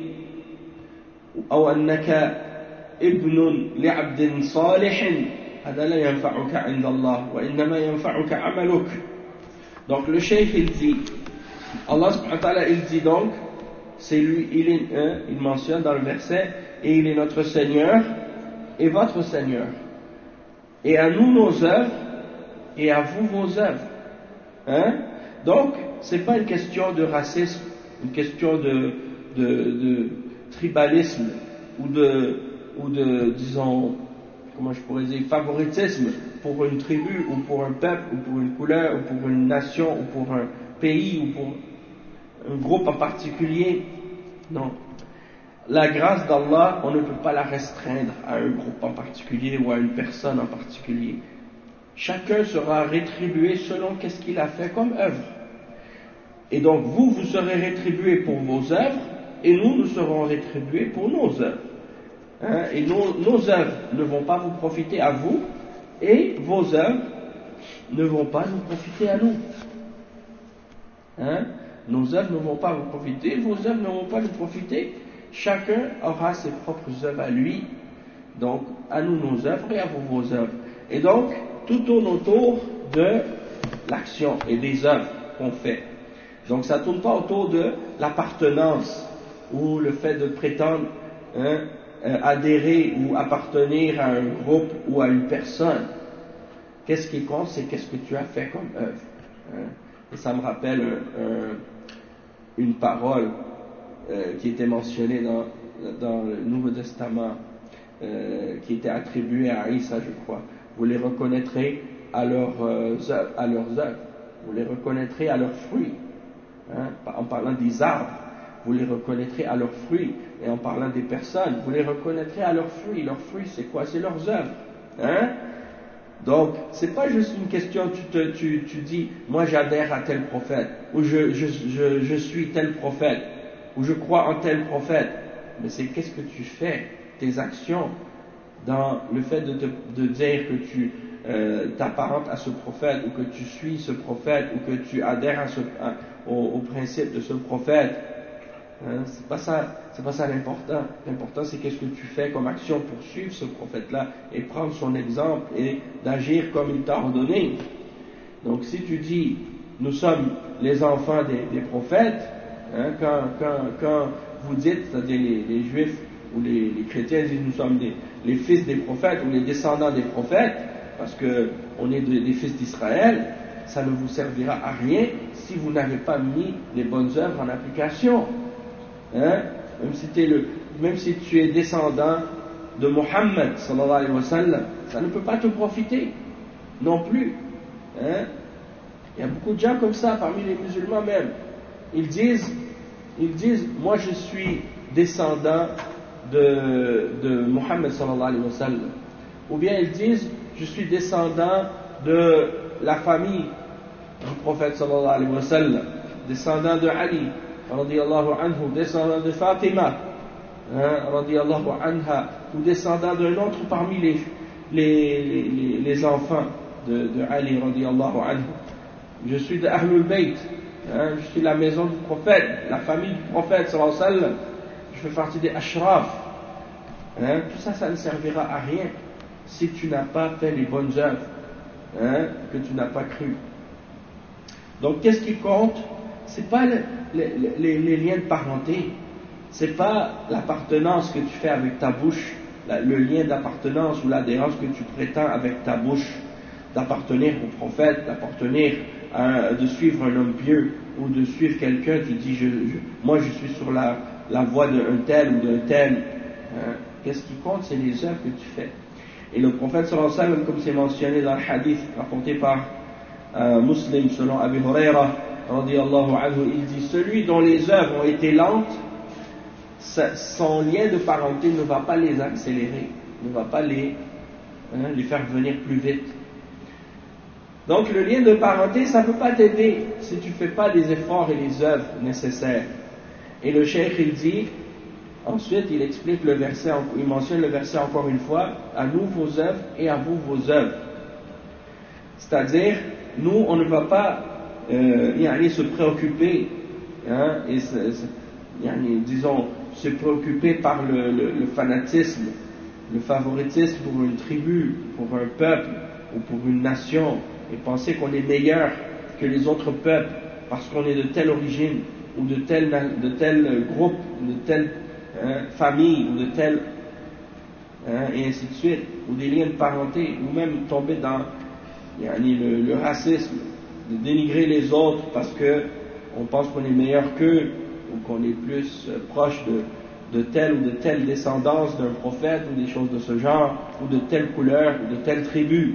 أو أنك ابن لعبد صالح، هذا لا ينفعك عند الله، وإنما ينفعك عملك. Donc le cheikh il dit, Allah subhanahu wa ta'ala il dit donc, c'est lui, il, est, hein, il mentionne dans le verset, et il est notre Seigneur et votre Seigneur. Et à nous nos œuvres, et à vous vos œuvres. Hein? Donc, ce n'est pas une question de racisme, une question de, de, de tribalisme, ou de, ou de, disons, comment je pourrais dire, favoritisme pour une tribu, ou pour un peuple, ou pour une couleur, ou pour une nation, ou pour un pays, ou pour un groupe en particulier. Non. La grâce d'Allah, on ne peut pas la restreindre à un groupe en particulier ou à une personne en particulier. Chacun sera rétribué selon qu'est-ce qu'il a fait comme œuvre. Et donc vous, vous serez rétribués pour vos œuvres, et nous, nous serons rétribués pour nos œuvres. Hein? Et nos, nos œuvres ne vont pas vous profiter à vous, et vos œuvres ne vont pas nous profiter à nous. Hein? Nos œuvres ne vont pas vous profiter, vos œuvres ne vont pas nous profiter. Chacun aura ses propres œuvres à lui. Donc, à nous nos œuvres et à vous vos œuvres. Et donc, tout tourne autour de l'action et des œuvres qu'on fait. Donc, ça ne tourne pas autour de l'appartenance ou le fait de prétendre hein, adhérer ou appartenir à un groupe ou à une personne. Qu'est-ce qui compte, c'est qu'est-ce que tu as fait comme œuvre. Hein. Et ça me rappelle un, un, une parole euh, qui était mentionnée dans, dans le Nouveau Testament, euh, qui était attribuée à Isa, je crois. Vous les reconnaîtrez à leurs euh, œuvres, à leurs œuvres. Vous les reconnaîtrez à leurs fruits. Hein, en parlant des arbres, vous les reconnaîtrez à leurs fruits. Et en parlant des personnes, vous les reconnaîtrez à leurs fruits. Leurs fruits, c'est quoi? C'est leurs œuvres. Hein? Donc, c'est pas juste une question, tu, te, tu, tu dis, moi j'adhère à tel prophète, ou je, je, je, je suis tel prophète, ou je crois en tel prophète. Mais c'est qu'est-ce que tu fais, tes actions, dans le fait de, te, de dire que tu euh, t'apparentes à ce prophète, ou que tu suis ce prophète, ou que tu adhères à ce, à, au, au principe de ce prophète. Hein, c'est pas ça, c'est pas ça l'important. L'important c'est qu'est-ce que tu fais comme action pour suivre ce prophète-là et prendre son exemple et d'agir comme il t'a ordonné. Donc si tu dis nous sommes les enfants des, des prophètes, hein, quand, quand, quand vous dites, c'est-à-dire les, les juifs ou les, les chrétiens disent nous sommes des, les fils des prophètes ou les descendants des prophètes, parce que on est des, des fils d'Israël, ça ne vous servira à rien si vous n'avez pas mis les bonnes œuvres en application. Hein? Même si t'es le, même si tu es descendant de Mohammed sallallahu alayhi wa sallam, ça ne peut pas te profiter non plus. Hein? Il y a beaucoup de gens comme ça parmi les musulmans même. Ils disent, ils disent, moi je suis descendant de, de Mohammed sallallahu alayhi wa sallam. Ou bien ils disent, je suis descendant de la famille du prophète sallallahu alayhi wa sallam, descendant de Ali radiyallahu anhu, descendant de Fatima hein, radiyallahu anha, ou descendant d'un autre parmi les, les, les, les enfants de, de Ali radiyallahu anhu. Je suis de Ahlul Bayt, hein, je suis la maison du prophète, la famille du prophète sallallahu alayhi wa sallam, je fais partie des Ashraf. Hein, tout ça, ça ne servira à rien si tu n'as pas fait les bonnes œuvres, hein, que tu n'as pas cru. Donc, qu'est-ce qui compte? C'est pas le, le, les, les liens de parenté, c'est pas l'appartenance que tu fais avec ta bouche, la, le lien d'appartenance ou l'adhérence que tu prétends avec ta bouche, d'appartenir au prophète, d'appartenir à, de suivre un homme pieux ou de suivre quelqu'un. Tu dis, je, je, moi je suis sur la, la voie d'un tel ou d'un tel. Hein. Qu'est-ce qui compte? C'est les œuvres que tu fais. Et le prophète sallallahu alayhi wa sallam, comme c'est mentionné dans le hadith raconté par euh, Muslim selon Abu Huraira radiyallahu anhu, il dit, celui dont les œuvres ont été lentes, son lien de parenté ne va pas les accélérer, ne va pas les, hein, les faire venir plus vite. Donc le lien de parenté, ça ne peut pas t'aider si tu ne fais pas les efforts et les œuvres nécessaires. Et le cheikh il dit, ensuite il explique le verset, il mentionne le verset encore une fois, à nous vos œuvres et à vous vos œuvres. C'est-à-dire, nous on ne va pas euh, y aller se préoccuper, hein, et se, se, y aller, disons, se préoccuper par le, le, le fanatisme, le favoritisme pour une tribu, pour un peuple ou pour une nation, et penser qu'on est meilleur que les autres peuples parce qu'on est de telle origine ou de tel, de tel groupe, de telle hein, famille ou de tel hein, et ainsi de suite, ou des liens de parenté, ou même tomber dans yani, le, le racisme, de dénigrer les autres parce que on pense qu'on est meilleur qu'eux ou qu'on est plus euh, proche de, de telle ou de telle descendance d'un prophète ou des choses de ce genre, ou de telle couleur ou de telle tribu.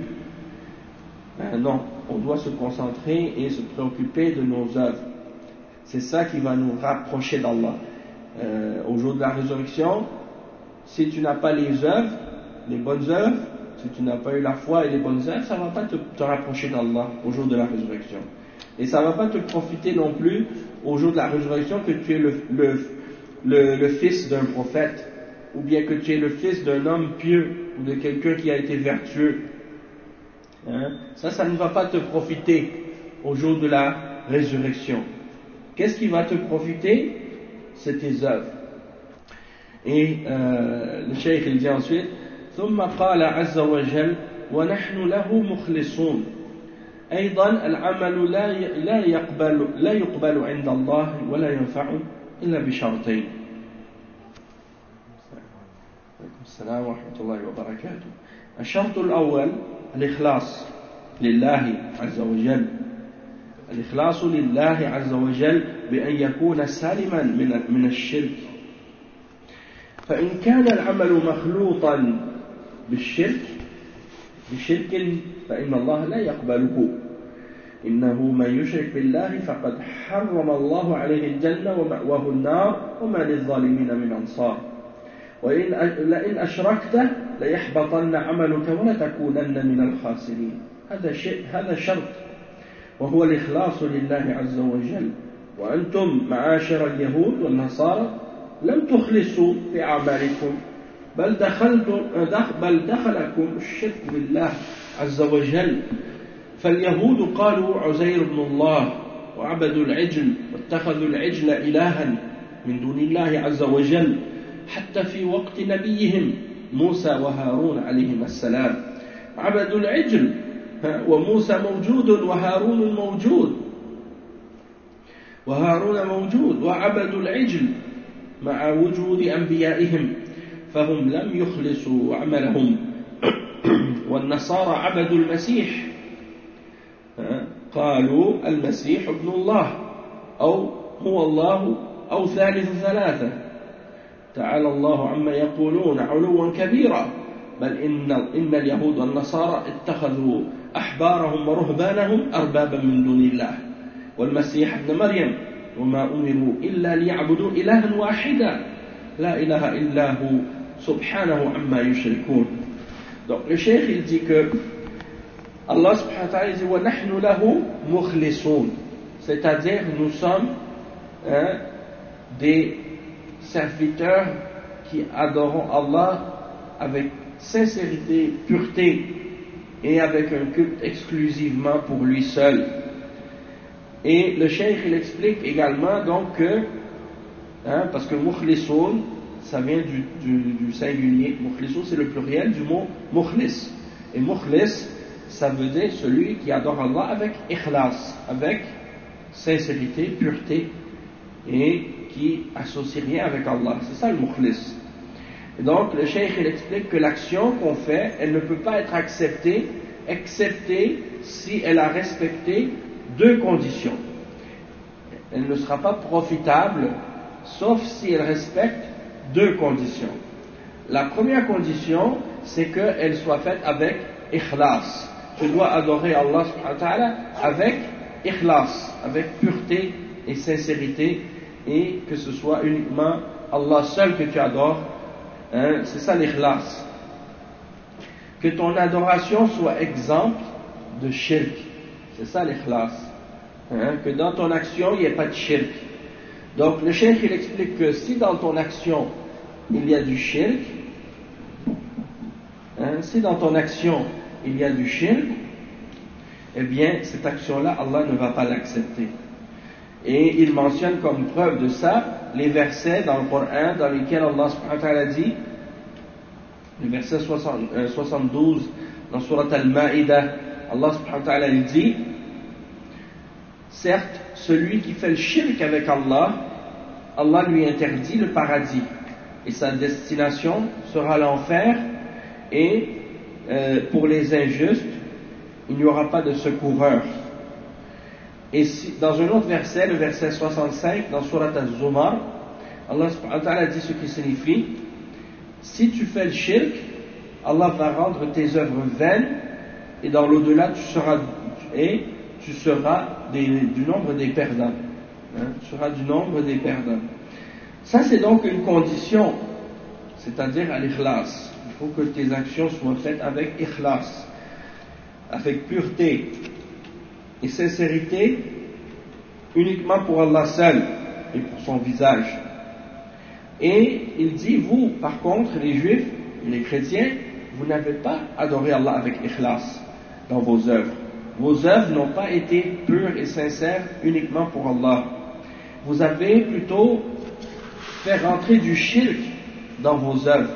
Ben non, on doit se concentrer et se préoccuper de nos œuvres. C'est ça qui va nous rapprocher d'Allah. Euh, au jour de la résurrection, si tu n'as pas les œuvres, les bonnes œuvres, si tu n'as pas eu la foi et les bonnes œuvres, ça ne va pas te, te rapprocher d'Allah au jour de la résurrection. Et ça ne va pas te profiter non plus au jour de la résurrection que tu es le, le, le, le fils d'un prophète, ou bien que tu es le fils d'un homme pieux, ou de quelqu'un qui a été vertueux. Hein? Ça, ça ne va pas te profiter au jour de la résurrection. Qu'est-ce qui va te profiter? C'est tes œuvres. Et euh, le cheikh il dit ensuite, ثم قال عز وجل ونحن له مخلصون أيضا العمل لا لا يقبل لا يقبل عند الله ولا ينفع إلا بشرطين. السلام ورحمة الله وبركاته. الشرط الأول الإخلاص لله عز وجل، الإخلاص لله عز وجل بأن يكون سالما من من الشرك، فإن كان العمل مخلوطا بالشرك بشرك فإن الله لا يقبله، إنه من يشرك بالله فقد حرم الله عليه الجنة ومأواه النار وما للظالمين من أنصار، وإن لئن أشركت ليحبطن عملك ولتكونن من الخاسرين. هذا شيء، هذا شرط، وهو الإخلاص لله عز وجل وأنتم معاشر اليهود والنصارى لم تخلصوا في أعمالكم بل دخلتم بل دخلكم الشرك بالله عز وجل فاليهود قالوا عزير بن الله وعبدوا العجل واتخذوا العجل إلها من دون الله عز وجل حتى في وقت نبيهم موسى وهارون عليهما السلام عبدوا العجل وموسى موجود وهارون موجود وهارون موجود وعبدوا العجل مع وجود أنبيائهم فهم لم يخلصوا عملهم والنصارى عبدوا المسيح قالوا المسيح ابن الله أو هو الله أو ثالث ثلاثة تعالى الله عما يقولون علوا كبيرا بل إن, إن اليهود والنصارى اتخذوا أحبارهم ورهبانهم أربابا من دون الله والمسيح ابن مريم وما أمروا إلا ليعبدوا إلها واحدا لا إله إلا هو سبحانه عما يشركون. Donc le cheikh il dit que Allah subhanahu wa ta'ala dit wa nahnu lahu mukhlisun, c'est-à-dire nous sommes hein, des serviteurs qui adorons Allah avec sincérité, pureté et avec un culte exclusivement pour lui seul. Et le cheikh il explique également donc que hein, parce que mukhlisun ça vient du, du, du singulier, mukhlisun c'est le pluriel du mot mukhlis, et mukhlis ça veut dire celui qui adore Allah avec ikhlas, avec sincérité, pureté et qui associe rien avec Allah, c'est ça le mukhlis. Et donc le cheikh il explique que l'action qu'on fait elle ne peut pas être acceptée excepté si elle a respecté deux conditions. Elle ne sera pas profitable sauf si elle respecte deux conditions. La première condition, c'est qu'elle soit faite avec ikhlas. Tu dois adorer Allah subhanahu wa ta'ala avec ikhlas, avec pureté et sincérité, et que ce soit uniquement Allah seul que tu adores. Hein, c'est ça l'ikhlas. Que ton adoration soit exempte de shirk. C'est ça l'ikhlas. Hein, que dans ton action, il n'y ait pas de shirk. Donc le cheikh il explique que si dans ton action il y a du shirk, hein, si dans ton action il y a du shirk, eh bien cette action-là, Allah ne va pas l'accepter. Et il mentionne comme preuve de ça les versets dans le Coran dans lesquels Allah subhanahu wa ta'ala dit, le verset soixante-douze dans Surat Al-Ma'idah, Allah subhanahu wa ta'ala il dit: certes, celui qui fait le shirk avec Allah, Allah lui interdit le paradis et sa destination sera l'enfer, et euh, pour les injustes il n'y aura pas de secoureur. Et si, dans un autre verset, le verset soixante-cinq dans Surat Al-Zumar, Allah subhanahu wa ta'ala dit ce qui signifie: si tu fais le shirk, Allah va rendre tes œuvres vaines, et dans l'au-delà tu seras et tu seras des, du nombre des perdants. Hein, tu seras du nombre des perdants. Ça c'est donc une condition, c'est-à-dire à l'ikhlas. Il faut que tes actions soient faites avec ikhlas, avec pureté et sincérité, uniquement pour Allah seul et pour son visage. Et il dit, vous par contre les juifs et les chrétiens, vous n'avez pas adoré Allah avec ikhlas dans vos œuvres. Vos œuvres n'ont pas été pures et sincères uniquement pour Allah. Vous avez plutôt fait rentrer du shirk dans vos œuvres.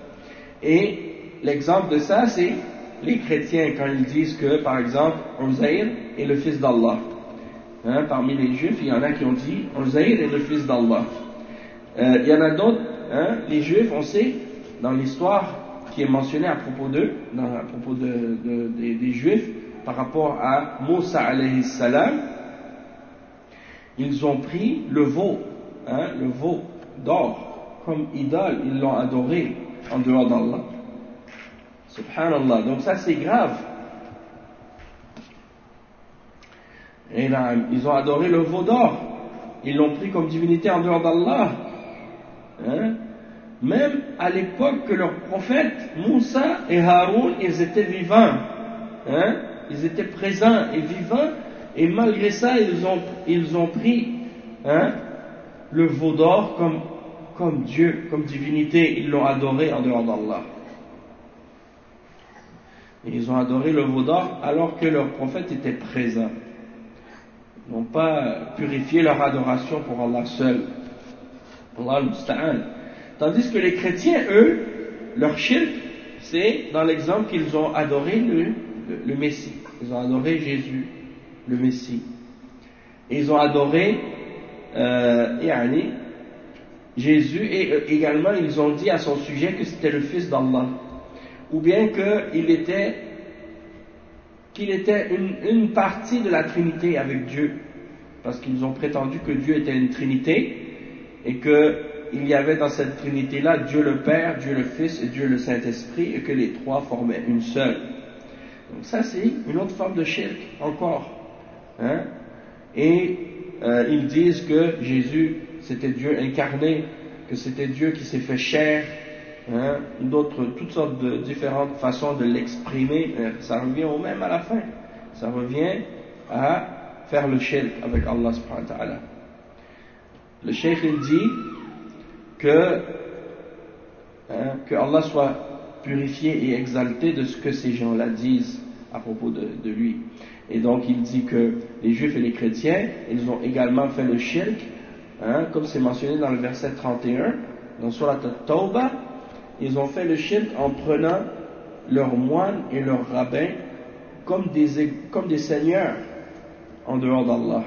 Et l'exemple de ça, c'est les chrétiens quand ils disent que, par exemple, Uzair est le fils d'Allah. Hein, parmi les juifs, il y en a qui ont dit Uzair est le fils d'Allah. Euh, il y en a d'autres, hein, les juifs, on sait, dans l'histoire qui est mentionnée à propos d'eux, dans, à propos de, de, des, des juifs, par rapport à Moussa alayhi salam, ils ont pris le veau, hein, le veau d'or, comme idole, ils l'ont adoré en dehors d'Allah. Subhanallah, donc ça c'est grave. Et là, ils ont adoré le veau d'or, ils l'ont pris comme divinité en dehors d'Allah. Hein? Même à l'époque que leurs prophètes, Moussa et Haroun, ils étaient vivants. Hein? Ils étaient présents et vivants, et malgré ça, ils ont, ils ont pris hein, le veau d'or comme, comme Dieu, comme divinité, ils l'ont adoré en dehors d'Allah. Et ils ont adoré le veau d'or alors que leur prophète était présent. Ils n'ont pas purifié leur adoration pour Allah seul. Allah al-Musta'an. Tandis que les chrétiens, eux, leur shirk, c'est dans l'exemple qu'ils ont adoré le, le, le Messie. Ils ont adoré Jésus, le Messie. Et ils ont adoré euh, yani, Jésus, et euh, également ils ont dit à son sujet que c'était le Fils d'Allah. Ou bien qu'il était, qu'il était une, une partie de la Trinité avec Dieu. Parce qu'ils ont prétendu que Dieu était une Trinité, et qu'il y avait dans cette Trinité-là Dieu le Père, Dieu le Fils et Dieu le Saint-Esprit, et que les trois formaient une seule. Donc ça c'est une autre forme de shirk encore. Hein? Et euh, ils disent que Jésus c'était Dieu incarné, que c'était Dieu qui s'est fait chair, hein? D'autres, toutes sortes de différentes façons de l'exprimer. Ça revient au même à la fin. Ça revient à faire le shirk avec Allah subhanahu wa ta'ala. Le cheikh il dit que, hein, que Allah soit purifié et exalté de ce que ces gens-là disent à propos de, de lui. Et donc il dit que les juifs et les chrétiens, ils ont également fait le shirk, hein, comme c'est mentionné dans le verset trente et un, dans Surat At-Tawbah, ils ont fait le shirk en prenant leurs moines et leurs rabbins comme des, comme des seigneurs en dehors d'Allah.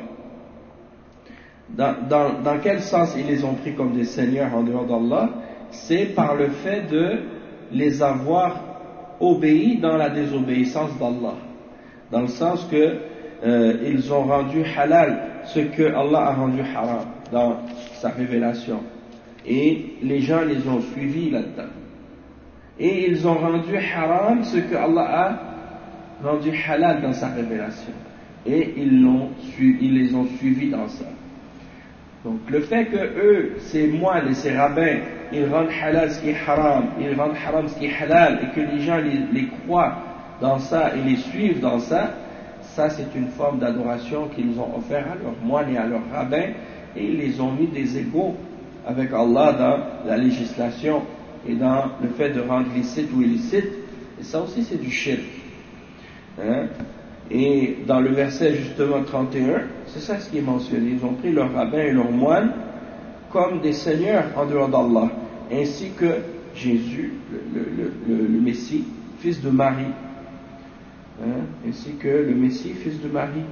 Dans, dans, dans quel sens ils les ont pris comme des seigneurs en dehors d'Allah? C'est par le fait de les avoir obéis dans la désobéissance d'Allah. Dans le sens que euh, ils ont rendu halal ce que Allah a rendu haram dans sa révélation. Et les gens les ont suivis là-dedans. Et ils ont rendu haram ce que Allah a rendu halal dans sa révélation. Et ils, l'ont, ils les ont suivis dans ça. Donc le fait que eux, ces moines et ces rabbins, ils rendent halal ce qui est haram, ils rendent haram ce qui est halal, et que les gens les, les croient dans ça et les suivent dans ça, ça c'est une forme d'adoration qu'ils ont offert à leurs moines et à leurs rabbins, et ils les ont mis des égaux avec Allah dans la législation et dans le fait de rendre licite ou illicite, et ça aussi c'est du shirk. Hein? Et dans le verset justement trente et un, c'est ça ce qui est mentionné. Ils ont pris leurs rabbins et leurs moines comme des seigneurs en dehors d'Allah, ainsi que Jésus, le, le, le, le Messie, fils de Marie, hein, ainsi que le Messie, fils de Marie.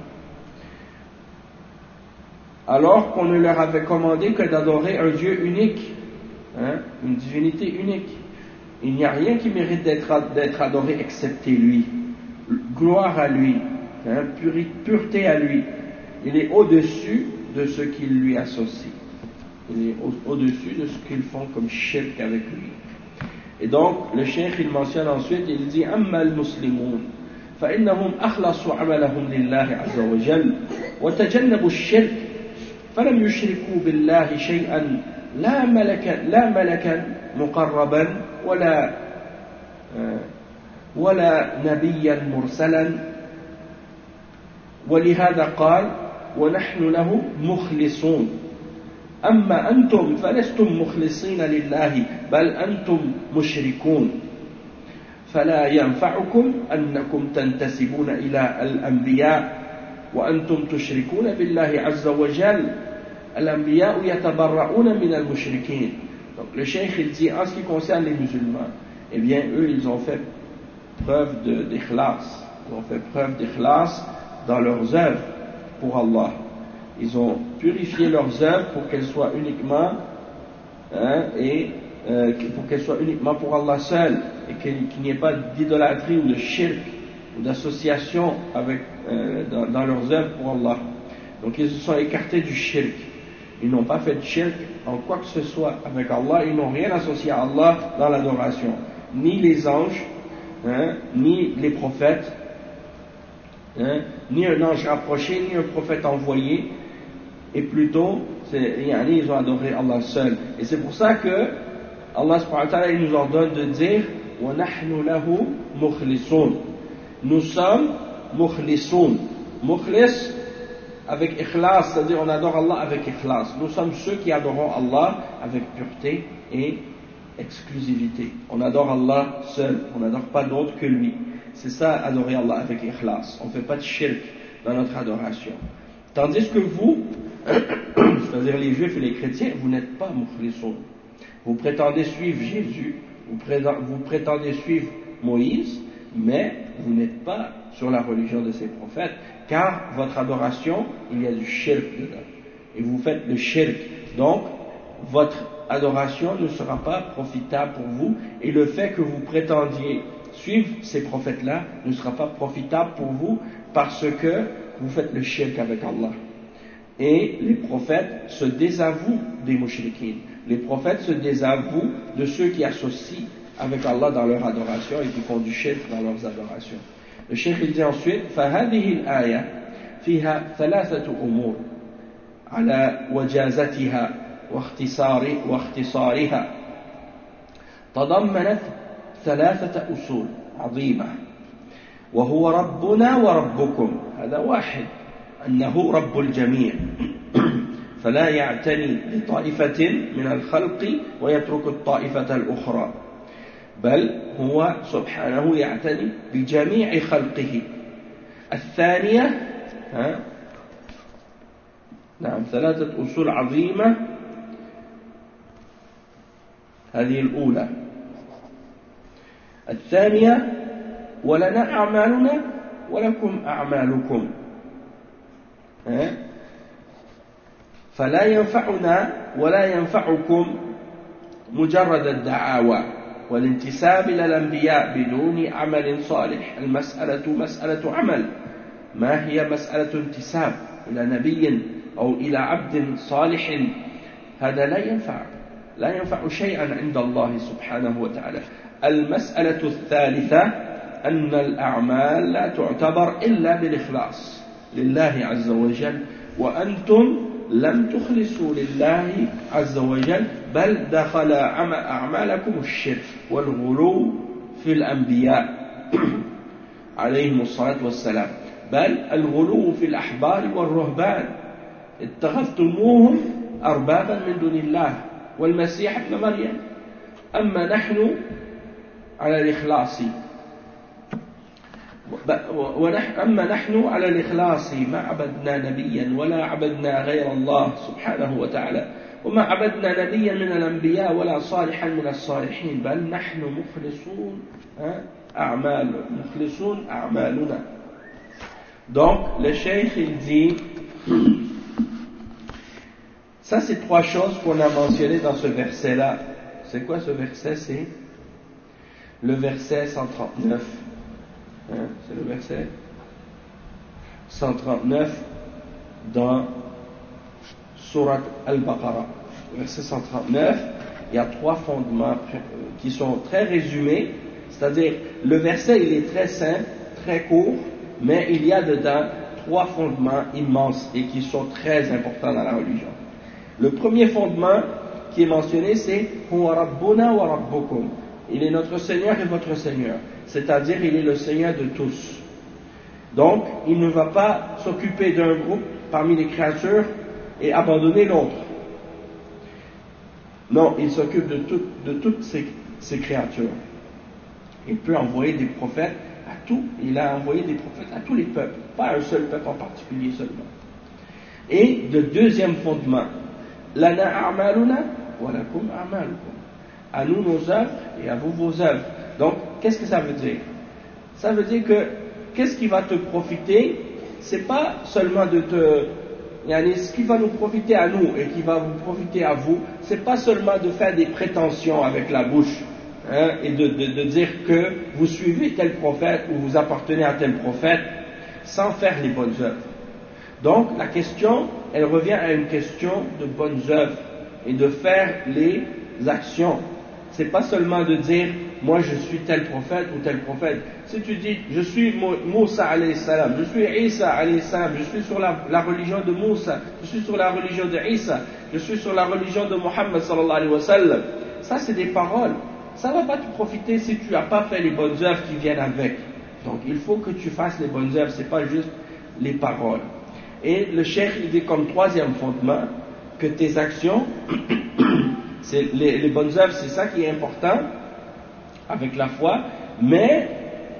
Alors qu'on ne leur avait commandé que d'adorer un Dieu unique, hein, une divinité unique. Il n'y a rien qui mérite d'être, d'être adoré excepté lui. Gloire à lui, hein, puri, pureté à lui. Il est au-dessus de ce qu'ils lui associent. Il est au, au-dessus de ce qu'ils font comme shirk avec lui. Et donc, le cheikh il mentionne ensuite, il dit Amma al-Muslimun, فإنهم أخلصوا عملهم لله عز وجل وتجنبوا الشرك فلم يشركوا بالله شيئا لا ملكا لا ملكا مقربا ولا ولا نبيا مرسلا ولهذا قال ونحن له مخلصون أما أنتم فلستم مخلصين لله بل أنتم مشركون فلا ينفعكم أنكم تنتسبون إلى الأنبياء وأنتم تشركون بالله عز وجل الأنبياء يتبرؤون من المشركين. Donc le cheikh il dit en ce qui concerne les musulmans, eh bien eux ils ont fait preuve de, d'ikhlas, ils ont fait preuve d'ikhlas dans leurs œuvres pour Allah. Ils ont purifié leurs œuvres pour qu'elles soient uniquement hein, et euh, pour qu'elles soient uniquement pour Allah seul, et qu'il, qu'il n'y ait pas d'idolâtrie ou de shirk ou d'association avec euh, dans, dans leurs œuvres pour Allah. Donc ils se sont écartés du shirk. Ils n'ont pas fait de shirk en quoi que ce soit avec Allah. Ils n'ont rien associé à Allah dans l'adoration, ni les anges, hein, ni les prophètes, hein, ni un ange rapproché, ni un prophète envoyé. Et plutôt, c'est, ils ont adoré Allah seul. Et c'est pour ça que Allah subhanahu wa ta'ala il nous ordonne de dire وَنَحْنُ لَهُ مُخْلِصُونَ. Nous sommes mukhlisun. Mukhlis, avec ikhlas, c'est-à-dire on adore Allah avec ikhlas. Nous sommes ceux qui adorons Allah avec pureté et exclusivité. On adore Allah seul, on n'adore pas d'autre que lui. C'est ça, adorer Allah avec ikhlas. On ne fait pas de shirk dans notre adoration. Tandis que vous, c'est-à-dire les juifs et les chrétiens, vous n'êtes pas mukhlisoun. Vous prétendez suivre Jésus, vous prétendez suivre Moïse, mais vous n'êtes pas sur la religion de ces prophètes, car votre adoration, il y a du shirk dedans. Et vous faites le shirk. Donc, votre adoration ne sera pas profitable pour vous, et le fait que vous prétendiez suivre ces prophètes-là ne sera pas profitable pour vous, parce que vous faites le shirk avec Allah. Et les prophètes se désavouent des mushrikines. Les prophètes se désavouent de ceux qui associent avec Allah dans leur adoration et qui font du shirk dans leurs adorations. Le cheikh il dit ensuite فهذه الآية فيها ثلاثة أمور على وجازتها واختصار واختصارها تضمنت ثلاثة أصول عظيمة وهو ربنا وربكم هذا واحد أنه رب الجميع فلا يعتني بطائفة من الخلق ويترك الطائفة الأخرى بل هو سبحانه يعتني بجميع خلقه. الثانية ها نعم ثلاثة أصول عظيمة هذه الأولى. الثانية ولنا أعمالنا ولكم أعمالكم ها فلا ينفعنا ولا ينفعكم مجرد الدعاوى والانتساب إلى الأنبياء بدون عمل صالح. المسألة مسألة عمل، ما هي مسألة انتساب إلى نبي أو إلى عبد صالح. هذا لا ينفع لا ينفع شيئا عند الله سبحانه وتعالى. المسألة الثالثة أن الأعمال لا تعتبر إلا بالإخلاص لله عز وجل، وأنتم لم تخلصوا لله عز وجل بل دخل أعمالكم الشرك والغلو في الأنبياء عليهم الصلاة والسلام، بل الغلو في الأحبار والرهبان اتخذتموهم أربابا من دون الله والمسيح ابن مريم. أما نحن على الإخلاص أما نحن على الإخلاص ما عبدنا نبيا ولا عبدنا غير الله سبحانه وتعالى، وما عبدنا نبيا من الأنبياء ولا صالحا من الصالحين، بل نحن مخلصون أعمال مخلصون أعمالنا. Donc le cheikh il dit ça c'est trois choses qu'on a mentionnées dans ce verset là. C'est quoi ce verset? C'est le verset cent trente-neuf. Hein, c'est le verset cent trente-neuf dans Surat Al-Baqarah. Verset cent trente-neuf, il y a trois fondements qui sont très résumés, c'est-à-dire le verset il est très simple, très court, mais il y a dedans trois fondements immenses et qui sont très importants dans la religion. Le premier fondement qui est mentionné c'est Huwa Rabbuna wa Rabbukum. Il est notre Seigneur et votre Seigneur, c'est-à-dire il est le Seigneur de tous. Donc il ne va pas s'occuper d'un groupe parmi les créatures et abandonner l'autre. Non, il s'occupe de, tout, de toutes ces, ces créatures. Il peut envoyer des prophètes à tout, il a envoyé des prophètes à tous les peuples, pas à un seul peuple en particulier seulement. Et le deuxième fondement, lana a'maluna wa lakum a'malukum. À nous nos œuvres et à vous vos œuvres. Donc, qu'est-ce que ça veut dire? Ça veut dire que qu'est-ce qui va te profiter? C'est pas seulement de te, ce qui va nous profiter à nous et qui va vous profiter à vous, c'est pas seulement de faire des prétentions avec la bouche hein, et de, de, de dire que vous suivez tel prophète ou vous appartenez à tel prophète sans faire les bonnes œuvres. Donc, la question, elle revient à une question de bonnes œuvres et de faire les actions. C'est pas seulement de dire moi je suis tel prophète ou tel prophète. Si tu dis je suis Moussa alayhi salam, je suis Isa alayhi salam, je suis sur la, la religion de Moussa, je suis sur la religion de Isa, je suis sur la religion de Muhammad sallallahu alayhi wa sallam, ça c'est des paroles. Ça va pas te profiter si tu n'as pas fait les bonnes œuvres qui viennent avec. Donc il faut que tu fasses les bonnes œuvres, c'est pas juste les paroles. Et le cheikh il dit comme troisième fondement que tes actions, c'est les, les bonnes œuvres, c'est ça qui est important avec la foi, mais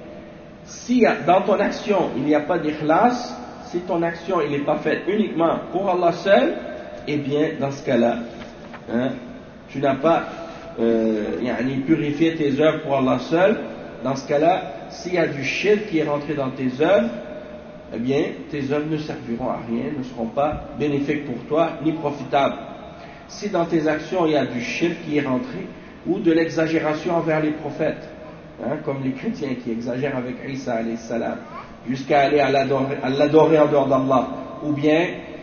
si dans ton action il n'y a pas d'ikhlas, si ton action il n'est pas faite uniquement pour Allah seul, eh bien dans ce cas-là, hein, tu n'as pas euh, yani, purifié tes œuvres pour Allah seul. Dans ce cas-là, s'il y a du shirk qui est rentré dans tes œuvres, eh bien tes œuvres ne serviront à rien, ne seront pas bénéfiques pour toi ni profitables. Si dans tes actions il y a du shirk qui est rentré, ou de l'exagération envers les prophètes, hein, comme les chrétiens qui exagèrent avec Isa alayhi salam, jusqu'à aller à l'adorer, à l'adorer en dehors d'Allah, ou bien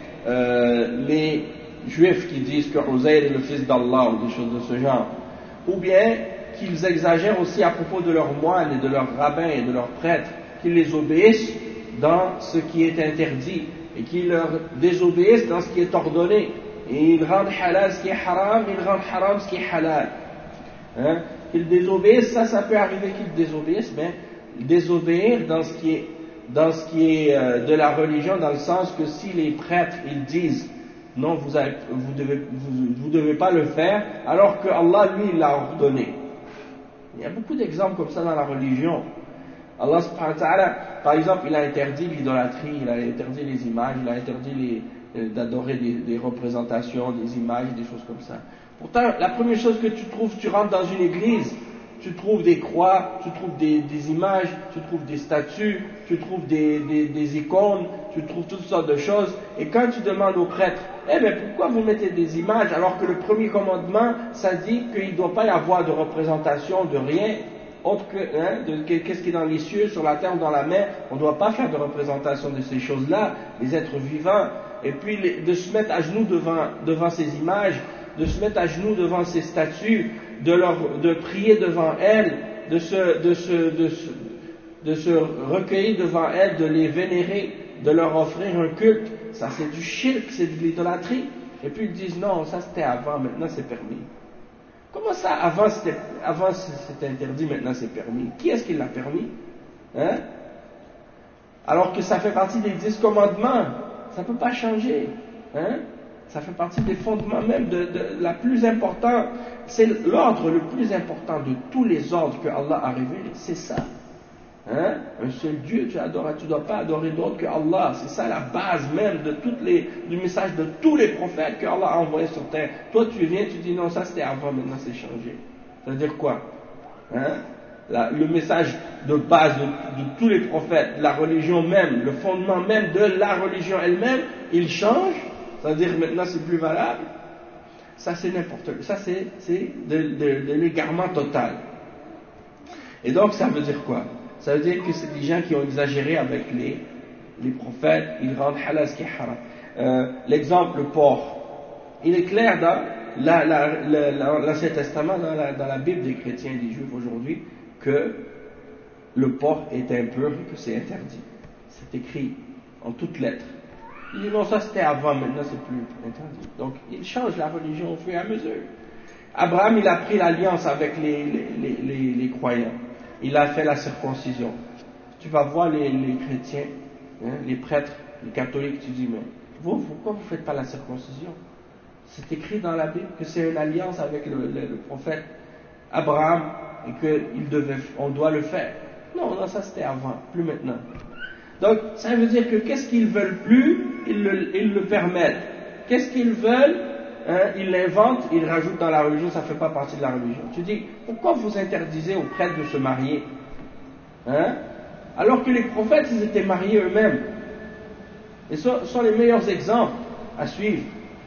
euh, les juifs qui disent que Uzair est le fils d'Allah, ou des choses de ce genre, ou bien qu'ils exagèrent aussi à propos de leurs moines et de leurs rabbins et de leurs prêtres, qu'ils les obéissent dans ce qui est interdit et qu'ils leur désobéissent dans ce qui est ordonné, et ils rendent halal ce qui est haram, ils rendent haram ce qui est halal. Hein, qu'ils désobéissent, ça, ça peut arriver qu'ils désobéissent, mais désobéir dans ce qui est, dans ce qui est euh, de la religion, dans le sens que si les prêtres, ils disent, non, vous avez, vous devez, vous, vous devez pas le faire, alors que Allah, lui, l'a ordonné. Il y a beaucoup d'exemples comme ça dans la religion. Allah subhanahu wa ta'ala, par exemple, il a interdit l'idolâtrie, il a interdit les images, il a interdit les, euh, d'adorer des, des représentations, des images, des choses comme ça. Pourtant, la première chose que tu trouves, tu rentres dans une église, tu trouves des croix, tu trouves des, des images, tu trouves des statues, tu trouves des, des, des icônes, tu trouves toutes sortes de choses. Et quand tu demandes au prêtre, eh bien pourquoi vous mettez des images alors que le premier commandement, ça dit qu'il ne doit pas y avoir de représentation de rien, autre que hein, de qu'est-ce qui est dans les cieux, sur la terre ou dans la mer, on ne doit pas faire de représentation de ces choses-là, les êtres vivants, et puis les, de se mettre à genoux devant, devant ces images, de se mettre à genoux devant ces statues, de, leur, de prier devant elles, de se, de, se, de, se, de se recueillir devant elles, de les vénérer, de leur offrir un culte, ça c'est du shirk, c'est de l'idolâtrie. Et puis ils disent non, ça c'était avant, maintenant c'est permis. Comment ça, avant c'était, avant c'était interdit, maintenant c'est permis? Qui est-ce qui l'a permis? Hein? Alors que ça fait partie des dix commandements, ça ne peut pas changer. Hein? Ça fait partie des fondements même de, de la plus importante, c'est l'ordre le plus important de tous les ordres que Allah a révélés, c'est ça. Hein? Un seul Dieu, tu adores, tu ne dois pas adorer d'autre que Allah. C'est ça la base même de toutes les, du message de tous les prophètes que Allah a envoyés sur terre. Toi tu viens, tu dis non, ça c'était avant, maintenant c'est changé. Ça veut dire quoi? Hein? La, le message de base de, de tous les prophètes, la religion même, le fondement même de la religion elle-même, il change. C'est-à-dire maintenant c'est plus valable, ça c'est n'importe quoi, ça c'est, c'est de, de, de l'égarement total. Et donc ça veut dire quoi? Ça veut dire que c'est des gens qui ont exagéré avec les, les prophètes, ils rendent halal ce qui est haram. Euh, l'exemple, le porc, il est clair dans la, la, la, la, l'Ancien Testament, dans la, dans la Bible des chrétiens et des juifs aujourd'hui, que le porc est impur et que c'est interdit. C'est écrit en toutes lettres. Il dit non, ça c'était avant, maintenant c'est plus interdit. Donc il change la religion au fur et à mesure. Abraham, il a pris l'alliance avec les, les, les, les, les croyants. Il a fait la circoncision. Tu vas voir les, les chrétiens, hein, les prêtres, les catholiques, tu dis mais vous, pourquoi vous ne faites pas la circoncision? C'est écrit dans la Bible que c'est une alliance avec le, le, le prophète Abraham et qu'on doit le faire. Non, non, ça c'était avant, plus maintenant. Donc, ça veut dire que qu'est-ce qu'ils veulent plus, ils le, ils le permettent. Qu'est-ce qu'ils veulent, hein, ils l'inventent, ils rajoutent dans la religion, ça ne fait pas partie de la religion. Tu dis, pourquoi vous interdisez aux prêtres de se marier, hein? Alors que les prophètes, ils étaient mariés eux-mêmes. Et ce sont les meilleurs exemples à suivre.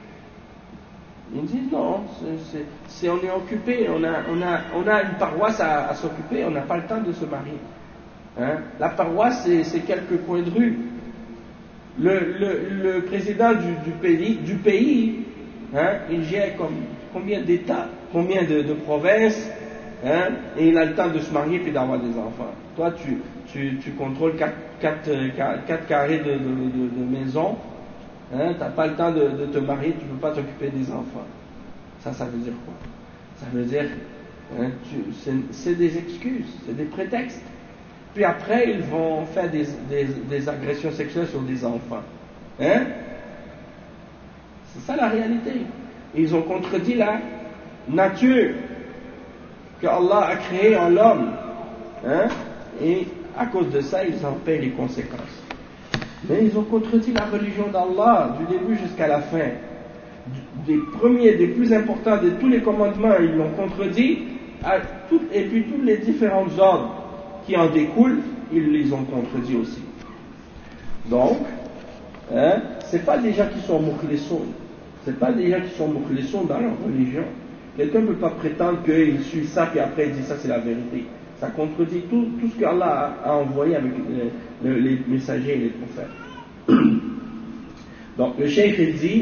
Ils disent non, c'est, c'est, c'est, on est occupé, on a, on a, on a une paroisse à, à s'occuper, on n'a pas le temps de se marier. Hein? La paroisse, c'est, c'est quelques coins de rue. Le, le, le président du, du pays, du pays hein, il gère comme, combien d'États, combien de, de provinces, hein, et il a le temps de se marier et d'avoir des enfants. Toi, tu, tu, tu contrôles quatre carrés de, de, de, de maison, hein, tu n'as pas le temps de, de te marier, tu ne peux pas t'occuper des enfants. Ça, ça veut dire quoi? Ça veut dire, hein, tu, c'est, c'est des excuses, c'est des prétextes. Puis après, ils vont faire des, des, des agressions sexuelles sur des enfants. Hein? C'est ça la réalité. Ils ont contredit la nature que Allah a créée en l'homme. Hein? Et à cause de ça, ils en paient les conséquences. Mais ils ont contredit la religion d'Allah du début jusqu'à la fin. Des premiers, des plus importants de tous les commandements, ils l'ont contredit, tout, et puis tous les différents ordres qui en découlent, ils les ont contredits aussi. Donc, hein, c'est pas des gens qui sont mukhlisoun, c'est pas des gens qui sont mukhlisoun dans leur religion. Quelqu'un ne peut pas prétendre qu'il suit ça, puis après il dit ça c'est la vérité. Ça contredit tout, tout ce qu'Allah a, a envoyé avec les, les, les messagers et les prophètes. Donc le cheikh il dit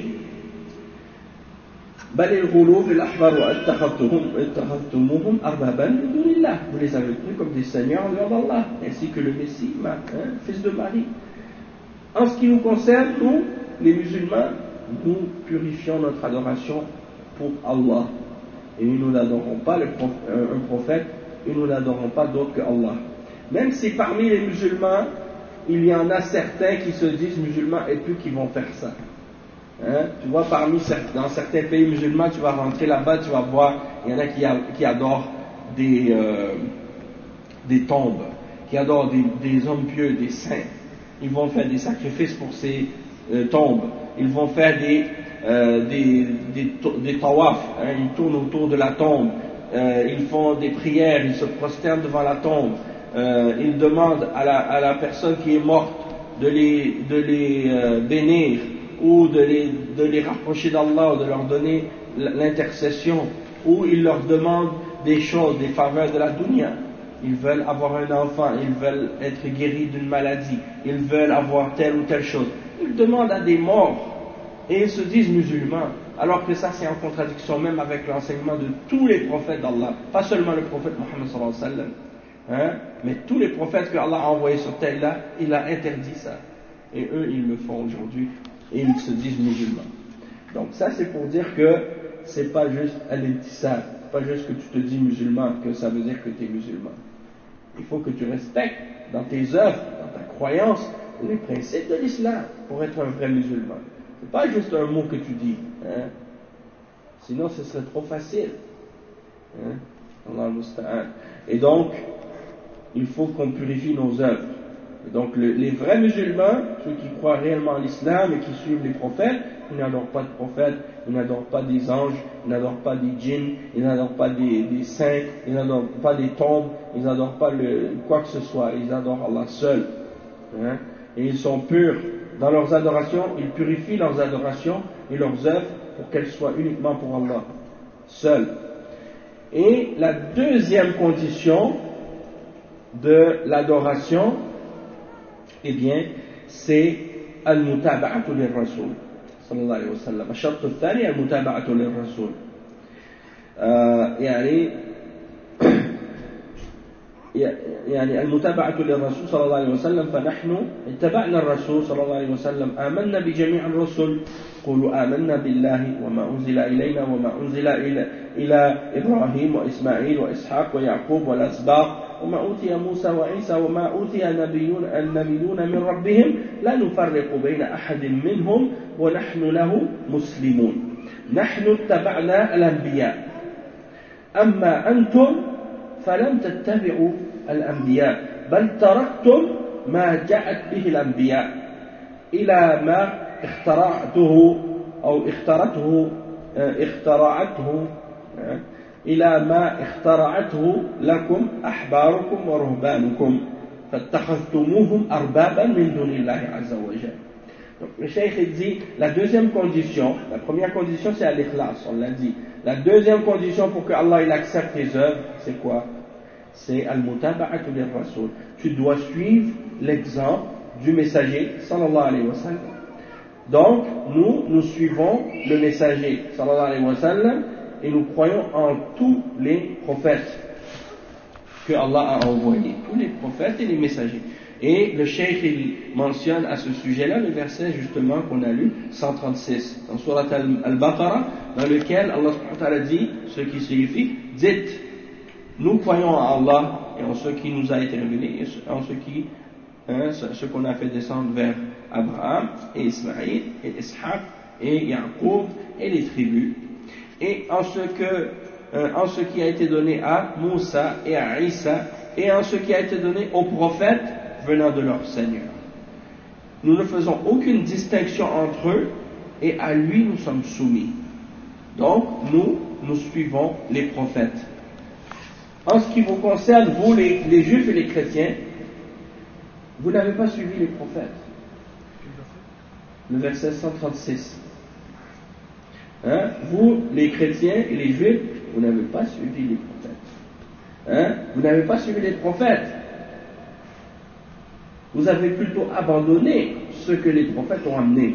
vous les avez pris comme des seigneurs en dehors d'Allah, ainsi que le Messie, hein, fils de Marie. En ce qui nous concerne, nous, les musulmans, nous purifions notre adoration pour Allah. Et nous n'adorons pas le prophète, un prophète, et nous n'adorons pas d'autre que Allah. Même si parmi les musulmans, il y en a certains qui se disent musulmans et puis qui vont faire ça. Hein? Tu vois, parmi dans certains pays musulmans, tu vas rentrer là-bas, tu vas voir, il y en a qui, a, qui adorent des, euh, des tombes, qui adorent des, des hommes pieux, des saints. Ils vont faire des sacrifices pour ces euh, tombes. Ils vont faire des, euh, des, des, des tawaf, hein? Ils tournent autour de la tombe. Euh, ils font des prières, ils se prosternent devant la tombe. Euh, ils demandent à la, à la personne qui est morte de les, de les euh, bénir, ou de les, de les rapprocher d'Allah, ou de leur donner l'intercession, ou ils leur demandent des choses, des faveurs de la dunya. Ils veulent avoir un enfant, ils veulent être guéris d'une maladie, ils veulent avoir telle ou telle chose. Ils demandent à des morts, et ils se disent musulmans, alors que ça c'est en contradiction même avec l'enseignement de tous les prophètes d'Allah, pas seulement le prophète Mohammed sallallahu alayhi wa sallam, hein, mais tous les prophètes que Allah a envoyés sur terre là, il a interdit ça. Et eux, ils le font aujourd'hui. Et ils se disent musulmans. Donc ça c'est pour dire que c'est pas juste al-intisab, c'est pas juste que tu te dis musulman que ça veut dire que tu es musulman. Il faut que tu respectes dans tes œuvres, dans ta croyance, les principes de l'islam pour être un vrai musulman. C'est pas juste un mot que tu dis, hein? Sinon ce serait trop facile. Hein? Allah musta'an. Et donc il faut qu'on purifie nos œuvres. Donc le, les vrais musulmans, ceux qui croient réellement en l'islam et qui suivent les prophètes, ils n'adorent pas de prophètes, ils n'adorent pas des anges, ils n'adorent pas des djinns, ils n'adorent pas des, des saints, ils n'adorent pas des tombes, ils n'adorent pas le, quoi que ce soit, ils adorent Allah seul. Hein? Et ils sont purs dans leurs adorations, ils purifient leurs adorations et leurs œuvres pour qu'elles soient uniquement pour Allah seul. Et la deuxième condition de l'adoration, eh bien, c'est al-mutaba'atu lir-rasul sallallahu alayhi wa sallam. الشرط الثاني المتابعة للرسول. يعني يعني المتابعة للرسول صلى الله عليه وسلم فنحن اتبعنا الرسول صلى الله عليه وسلم آمنا بجميع الرسل قولوا آمنا بالله وما أنزل إلينا وما أنزل إلى إلى إبراهيم وإسماعيل وإسحاق ويعقوب والأسباط وما أوتي موسى وعيسى وما أوتي النبيون النبيون من ربهم لا نفرق بين أحد منهم ونحن له مسلمون نحن اتبعنا الأنبياء أما أنتم فلم تتبعوا الأنبياء بل تركتم ما جاءت به الأنبياء إلى ما اخترعته أو اخترته اخترعته إلى ما اخترعته لكم أحباركم ورهبانكم فاتخذتموهم أربابا من دون الله عز وجل. Donc le cheikh dit la deuxième condition, la première condition c'est al-ikhlas, on l'a dit. La deuxième condition pour que Allah il accepte tes œuvres, c'est quoi? C'est al-mutaba'atu lir-rasul. Tu dois suivre l'exemple du messager sallallahu alayhi wa sallam. Donc nous, nous suivons le messager sallallahu alayhi wa sallam et nous croyons en tous les prophètes que Allah a envoyés, tous les prophètes et les messagers. Et le cheikh il mentionne à ce sujet-là le verset justement qu'on a lu, cent trente-six, dans Surat Al-Baqarah, dans lequel Allah subhanahu wa ta'ala dit, ce qui signifie, dites, nous croyons en Allah et en ce qui nous a été révélé, et en ce qui, hein, ce qu'on a fait descendre vers Abraham et Ismaïl et Ishaq et Yaqub et les tribus, et en ce, que, euh, en ce qui a été donné à Moussa et à Isa, et en ce qui a été donné aux prophètes venant de leur Seigneur. Nous ne faisons aucune distinction entre eux, et à lui nous sommes soumis. Donc, nous, nous suivons les prophètes. En ce qui vous concerne, vous, les, les juifs et les chrétiens, vous n'avez pas suivi les prophètes. Le verset cent trente-six. Hein? Vous, les chrétiens et les juifs, vous n'avez pas suivi les prophètes. Hein? Vous n'avez pas suivi les prophètes. Vous avez plutôt abandonné ce que les prophètes ont amené.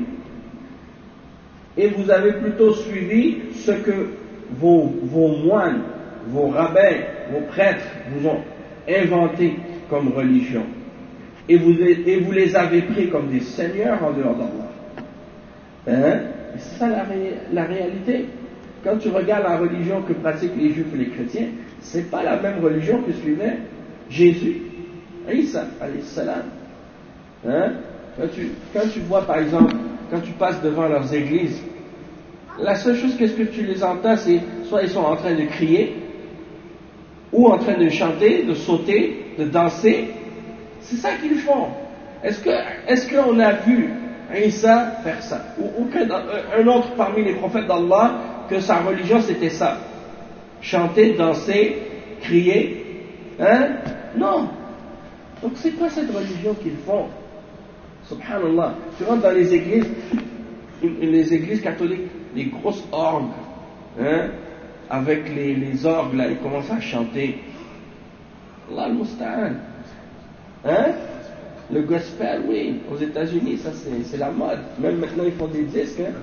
Et vous avez plutôt suivi ce que vos, vos moines, vos rabbins, vos prêtres vous ont inventé comme religion. Et vous, et vous les avez pris comme des seigneurs en dehors d'Allah. Hein? C'est ça la, ré, la réalité. Quand tu regardes la religion que pratiquent les juifs et les chrétiens, c'est pas la même religion que suivait Jésus, Isa, alayhi salam. Hein? Quand tu, quand tu vois par exemple, quand tu passes devant leurs églises, la seule chose qu'est-ce que tu les entends, c'est soit ils sont en train de crier, ou en train de chanter, de sauter, de danser. C'est ça qu'ils font. Est-ce que, est-ce qu'on a vu Isa faire ça, ou aucun un autre parmi les prophètes d'Allah que sa religion c'était ça, chanter, danser, crier, hein? Non. Donc c'est quoi cette religion qu'ils font? Subhanallah. Tu rentres dans les églises, les églises catholiques, les grosses orgues, hein, avec les, les orgues là, ils commencent à chanter. Allah al-Musta'an. Hein? Le gospel, oui, aux États-Unis, ça c'est, c'est la mode. Même maintenant ils font des disques. Hein?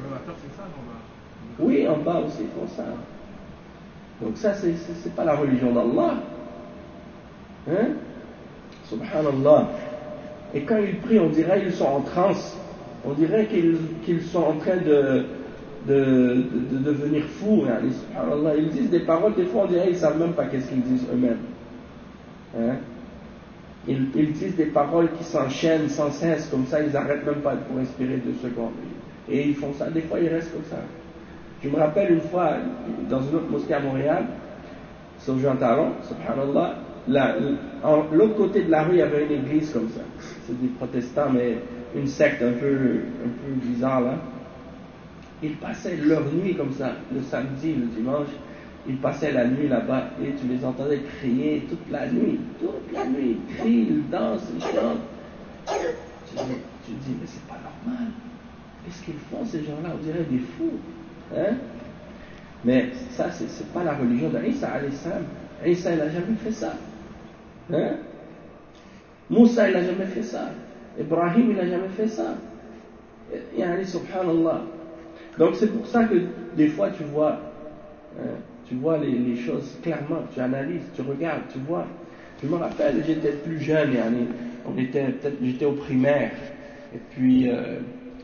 Oui, en bas aussi ils font ça. Donc ça c'est, c'est, c'est pas la religion d'Allah. Hein? Subhanallah. Et quand ils prient, on dirait qu'ils sont en transe. On dirait qu'ils, qu'ils sont en train de, de, de, de devenir fous. Hein? Subhanallah. Ils disent des paroles, des fois on dirait qu'ils ne savent même pas qu'est-ce qu'ils disent eux-mêmes. Hein? Ils, ils disent des paroles qui s'enchaînent sans cesse, comme ça ils n'arrêtent même pas pour respirer deux secondes. Et ils font ça, des fois ils restent comme ça. Je me rappelle une fois, dans une autre mosquée à Montréal, sur Jean Talon, subhanallah, la, en, l'autre côté de la rue il y avait une église comme ça. C'est des protestants, mais une secte un peu, un peu bizarre là. Ils passaient leur nuit comme ça, le samedi, le dimanche. Ils passaient la nuit là-bas et tu les entendais crier toute la nuit, toute la nuit, ils crient, ils dansent, ils chantent. Tu, tu te dis, mais c'est pas normal. Qu'est-ce qu'ils font ces gens-là? On dirait des fous. Hein? Mais ça, c'est, c'est pas la religion d'Isa alayhi salam. Isa, il n'a jamais fait ça. Hein? Moussa, il n'a jamais fait ça. Ibrahim, il n'a jamais fait ça. Yani, subhanallah. Donc c'est pour ça que des fois tu vois, hein, tu vois les, les choses clairement, tu analyses, tu regardes, tu vois. Je me rappelle, j'étais plus jeune, yani, on était peut-être, j'étais au primaire, et puis euh,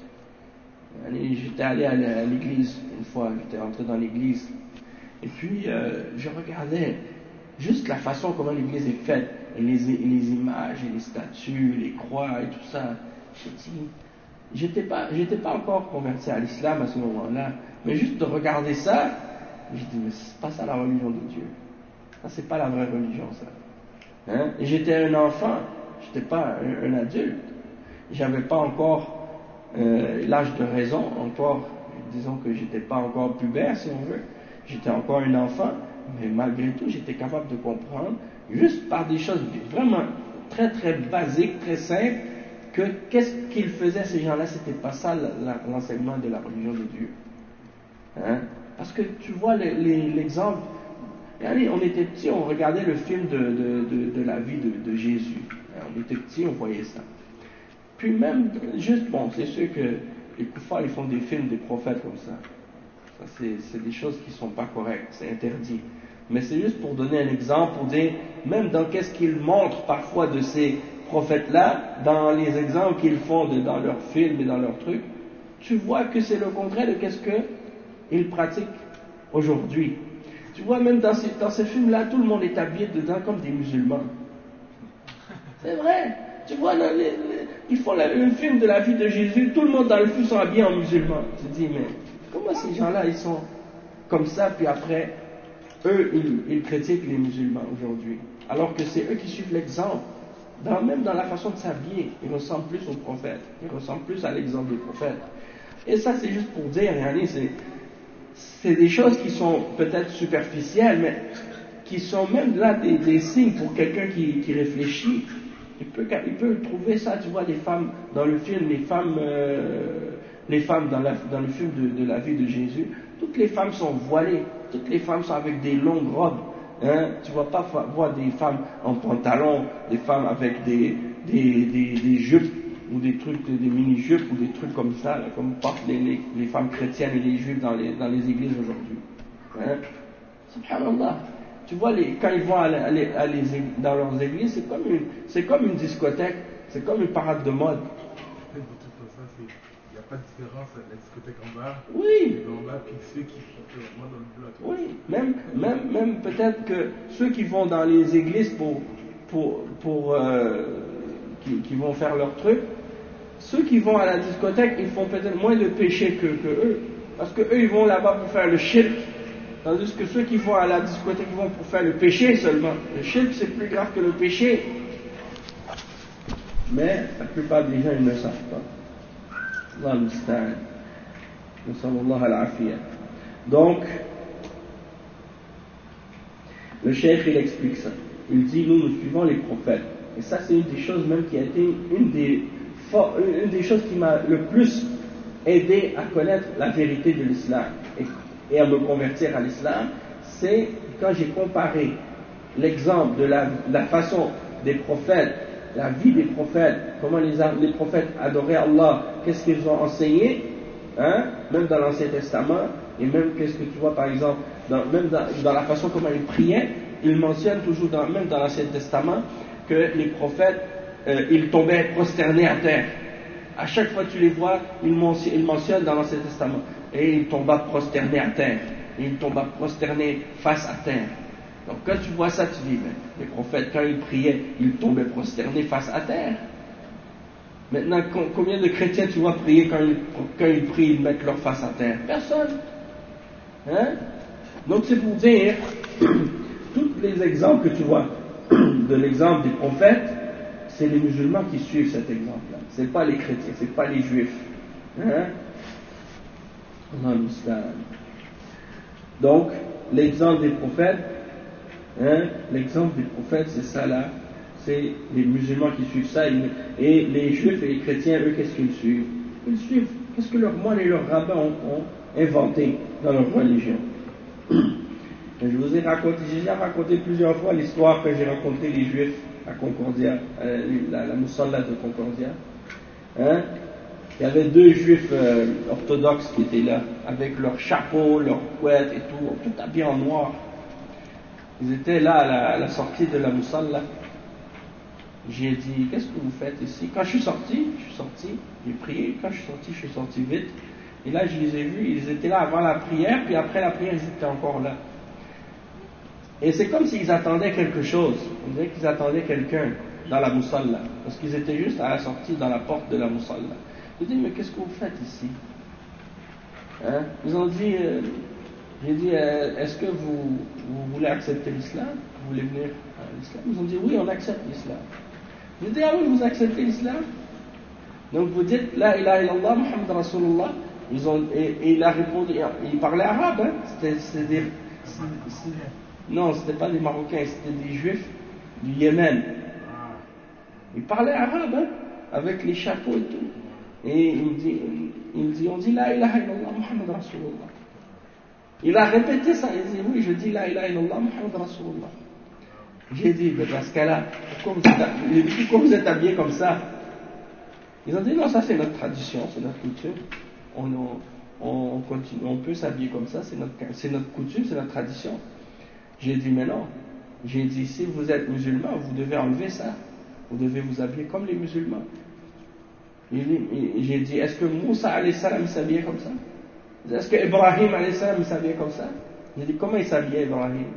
yani, j'étais allé à l'église une fois, j'étais entré dans l'église, et puis euh, je regardais juste la façon comment l'église est faite, et les, les images, et les statues, les croix et tout ça. J'ai dit, j'étais pas, j'étais pas encore converti à l'islam à ce moment-là, mais juste de regarder ça, j'ai dit, mais c'est pas ça la religion de Dieu. Ça, c'est pas la vraie religion, ça. Hein? Et j'étais un enfant, j'étais pas un, un adulte. J'avais pas encore euh, l'âge de raison, encore, disons que j'étais pas encore pubère, si on veut. J'étais encore un enfant, mais malgré tout, j'étais capable de comprendre, juste par des choses vraiment très très basiques, très simples, que qu'est-ce qu'ils faisaient ces gens-là, c'était pas ça l'enseignement de la religion de Dieu. Hein? Parce que tu vois les, les, l'exemple, regardez, on était petits, on regardait le film de, de, de, de la vie de, de Jésus. On était petits, on voyait ça. Puis même, juste, bon, c'est sûr que les koufars, ils font des films des prophètes comme ça. Ça c'est, c'est des choses qui sont pas correctes, c'est interdit. Mais c'est juste pour donner un exemple, pour dire, même dans qu'est-ce qu'ils montrent parfois de ces prophètes-là, dans les exemples qu'ils font de, dans leurs films et dans leurs trucs, tu vois que c'est le contraire de qu'est-ce qu'ils pratiquent aujourd'hui. Tu vois, même dans ces, dans ces films-là, tout le monde est habillé dedans comme des musulmans. C'est vrai. Tu vois, les, les, ils font le film de la vie de Jésus, tout le monde dans le film sont habillés en musulmans. Tu te dis, mais comment ces gens-là, ils sont comme ça, puis après, eux, ils, ils critiquent les musulmans aujourd'hui. Alors que c'est eux qui suivent l'exemple. Dans, même dans la façon de s'habiller, ils ressemblent plus aux prophètes, ils ressemblent plus à l'exemple des prophètes. Et ça, c'est juste pour dire, regardez, c'est, c'est des choses qui sont peut-être superficielles, mais qui sont même là des, des signes pour quelqu'un qui, qui réfléchit. Il peut, il peut trouver ça, tu vois, les femmes dans le film, les femmes, euh, les femmes dans, la, dans le film de, de la vie de Jésus, toutes les femmes sont voilées, toutes les femmes sont avec des longues robes. Hein, tu ne vas pas voir des femmes en pantalon, des femmes avec des, des, des, des jupes ou des trucs, des mini-jupes ou des trucs comme ça, là, comme portent les, les, les femmes chrétiennes et les juifs dans les, dans les églises aujourd'hui. Hein? Subhanallah. Tu vois, les, quand ils vont à, à, à, à les, dans leurs églises, c'est comme, une, c'est comme une discothèque, c'est comme une parade de mode. Il n'y a pas de différence avec la discothèque en bas, oui. Et en bas, puis ceux qui sont vraiment dans le bloc. Oui, même, même, même peut-être que ceux qui vont dans les églises pour, pour, pour euh, qui, qui vont faire leur truc, ceux qui vont à la discothèque, ils font peut-être moins de péché que, que eux, parce que eux ils vont là-bas pour faire le shirk, tandis que ceux qui vont à la discothèque ils vont pour faire le péché seulement. Le shirk c'est plus grave que le péché, mais la plupart des gens ils ne savent pas. Allah musta'an. Nasallallahu al-afiyah. Donc, le cheikh il explique ça. Il dit nous nous suivons les prophètes. Et ça c'est une des choses même qui a été une des, une des choses qui m'a le plus aidé à connaître la vérité de l'islam et, et à me convertir à l'islam. C'est quand j'ai comparé l'exemple de la, la façon des prophètes, la vie des prophètes, comment les, les prophètes adoraient Allah, qu'est-ce qu'ils ont enseigné, hein, même dans l'Ancien Testament, et même qu'est-ce que tu vois par exemple, dans, même dans, dans la façon comment ils priaient, ils mentionnent toujours, dans, même dans l'Ancien Testament, que les prophètes, euh, ils tombaient prosternés à terre. À chaque fois que tu les vois, ils mentionnent, ils mentionnent dans l'Ancien Testament, et ils tombaient prosternés à terre, et ils tombaient prosternés face à terre. Donc quand tu vois ça, tu dis, mais les prophètes, quand ils priaient, ils tombaient prosternés face à terre. Maintenant, combien de chrétiens tu vois prier quand ils, quand ils prient, ils mettent leur face à terre? Personne. Hein? Donc c'est pour dire, tous les exemples que tu vois de l'exemple des prophètes, c'est les musulmans qui suivent cet exemple-là. C'est pas les chrétiens, c'est pas les juifs. Hein? Donc, l'exemple des prophètes, hein, l'exemple des prophètes, c'est ça là. C'est les musulmans qui suivent ça, et les juifs et les chrétiens, eux, qu'est-ce qu'ils suivent? Ils suivent qu'est-ce que leurs moines et leurs rabbins ont, ont inventé dans leur religion. Et je vous ai raconté, j'ai déjà raconté plusieurs fois l'histoire que j'ai rencontré les juifs à Concordia, euh, la, la Musalla de Concordia. Hein? Il y avait deux juifs euh, orthodoxes qui étaient là, avec leur chapeau, leur couette et tout, tout habillés en noir. Ils étaient là à la, à la sortie de la Musalla. J'ai dit, qu'est-ce que vous faites ici? Quand je suis sorti, je suis sorti, j'ai prié, quand je suis sorti, je suis sorti vite. Et là, je les ai vus, ils étaient là avant la prière, puis après la prière, ils étaient encore là. Et c'est comme s'ils attendaient quelque chose. On dirait qu'ils attendaient quelqu'un dans la Musalla, parce qu'ils étaient juste à la sortie, dans la porte de la Musalla. J'ai dit, mais qu'est-ce que vous faites ici? Hein? Ils ont dit, euh, j'ai dit, euh, est-ce que vous, vous voulez accepter l'islam? Vous voulez venir à l'islam? Ils ont dit, oui, on accepte l'islam. J'ai dit, ah oui, vous acceptez l'islam? Donc vous dites, la ilaha illallah, Muhammad Rasulullah. Ils ont, et, et il a répondu, il parlait arabe, hein? C'était, c'était des, c'est, c'est, non, c'était pas des Marocains, c'était des Juifs du Yémen. Il parlait arabe, hein? Avec les chapeaux et tout. Et il me dit, il me dit, on dit la ilaha illallah, Muhammad Rasulullah. Il a répété ça, il dit, oui, je dis la ilaha illallah, Muhammad Rasulullah. J'ai dit, mais dans ce cas-là, pourquoi vous êtes, pourquoi vous êtes habillés comme ça? Ils ont dit, non, ça c'est notre tradition, c'est notre coutume. On, on, on, continue, on peut s'habiller comme ça, c'est notre, c'est notre coutume, c'est notre tradition. J'ai dit, mais non. J'ai dit, si vous êtes musulman, vous devez enlever ça. Vous devez vous habiller comme les musulmans. J'ai dit, est-ce que Moussa alayhi salam s'habillait comme ça? Est-ce que Ibrahim alayhi salam s'habillait comme ça? J'ai dit, comment il s'habillait Ibrahim?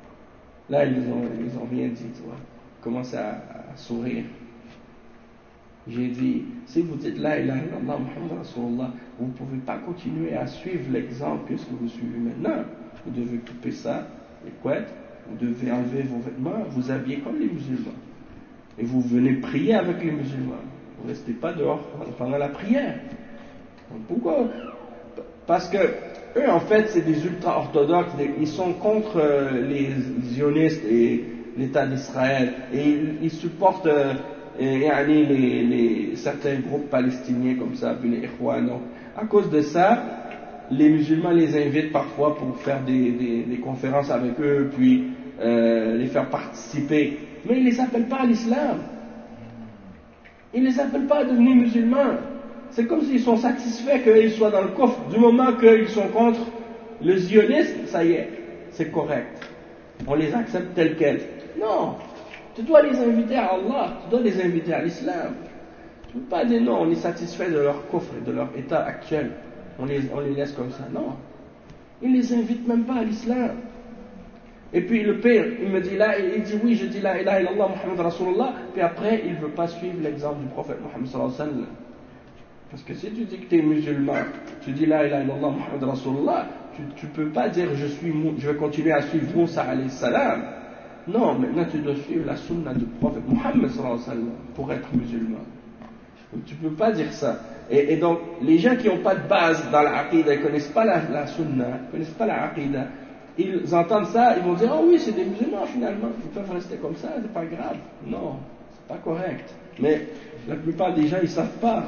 Là, ils ont, ils ont rien dit, tu vois. Ils commençaient à, à sourire. J'ai dit, si vous dites la ilaha illallah Muhammad Rasulullah, vous ne pouvez pas continuer à suivre l'exemple que ce que vous suivez maintenant. Vous devez couper ça, les couettes, vous devez enlever vos vêtements, vous habiller comme les musulmans. Et vous venez prier avec les musulmans. Vous ne restez pas dehors pendant la prière. Donc pourquoi? Parce que eux, en fait, c'est des ultra-orthodoxes, ils sont contre les zionistes et l'État d'Israël, et ils, ils supportent euh, et, et, les, les, certains groupes palestiniens comme ça, puis les Ikhwan. Donc, à cause de ça, les musulmans les invitent parfois pour faire des, des, des conférences avec eux, puis euh, les faire participer. Mais ils ne les appellent pas à l'islam. Ils ne les appellent pas à devenir musulmans. C'est comme s'ils sont satisfaits qu'ils soient dans le coffre. Du moment qu'ils sont contre le zionisme, ça y est, c'est correct. On les accepte tels quels. Non, tu dois les inviter à Allah, tu dois les inviter à l'islam. Tu ne peux pas dire non, on est satisfait de leur coffre et de leur état actuel. On les, on les laisse comme ça. Non, ils ne les invitent même pas à l'islam. Et puis le pire, il me dit là, il dit oui, je dis la ilaha illallah Muhammad Rasulullah, puis après il ne veut pas suivre l'exemple du prophète Muhammad sallallahu alayhi wa sallam. Parce que si tu dis que tu es musulman, tu dis la ilaha illallah Muhammad Rasulullah, tu ne peux pas dire je, suis, je vais continuer à suivre Moussa alayhi salam. Non, maintenant tu dois suivre la sunna du prophète Muhammad sallallahu alayhi wa sallam pour être musulman. Donc, tu ne peux pas dire ça. Et, et donc, les gens qui n'ont pas de base dans la aqidah, ils ne connaissent pas la, la sunna, ils ne connaissent pas la aqidah, ils entendent ça, ils vont dire oh oui, c'est des musulmans finalement, ils peuvent rester comme ça, c'est pas grave. Non, c'est pas correct. Mais la plupart des gens, ils ne savent pas.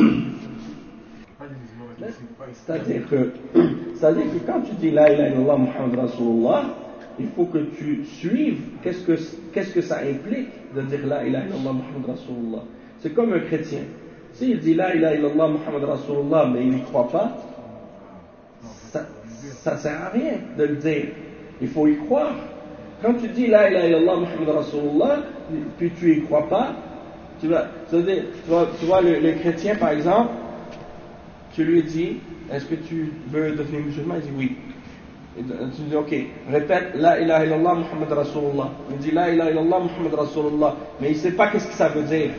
C'est-à-dire que, c'est-à-dire que quand tu dis la ilaha illallah Muhammad Rasulullah, il faut que tu suives qu'est-ce que, qu'est-ce que ça implique de dire la ilaha illallah Muhammad Rasulullah. C'est comme un chrétien. S'il dit la ilaha illallah Muhammad Rasulullah, mais il n'y croit pas, ça ne sert à rien de le dire. Il faut y croire. Quand tu dis la ilaha illallah Muhammad Rasulullah, puis tu n'y crois pas, tu vas, c'est-à-dire, tu vois, tu vois le, le chrétien par exemple, tu lui dis, est-ce que tu veux devenir musulman? Il dit oui. Et tu dis ok, répète la ilaha illallah Muhammad Rasulullah. Il dit la ilaha illallah Muhammad Rasulullah, mais il ne sait pas qu'est-ce que ça veut dire.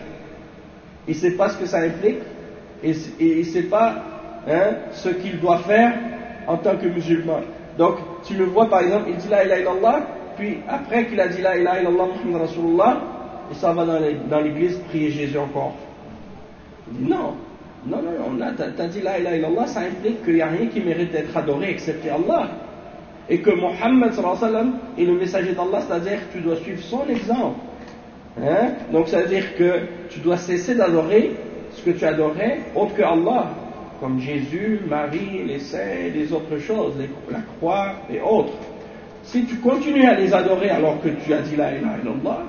Il ne sait pas ce que ça implique, et, et il ne sait pas hein, ce qu'il doit faire en tant que musulman. Donc, tu le vois par exemple, il dit la ilaha illallah, puis après qu'il a dit la ilaha illallah Muhammad Rasulullah, il s'en va dans, les, dans l'église prier Jésus encore. Il dit non, non, non, non, tu as dit la ilaha illallah, ça implique qu'il n'y a rien qui mérite d'être adoré excepté Allah. Et que Mohammed sallallahu alayhi wa sallam est le messager d'Allah, c'est-à-dire que tu dois suivre son exemple. Hein? Donc, c'est-à-dire que tu dois cesser d'adorer ce que tu adorais autre que Allah, comme Jésus, Marie, les saints, les autres choses, les, la croix et autres. Si tu continues à les adorer alors que tu as dit la ilaha illallah,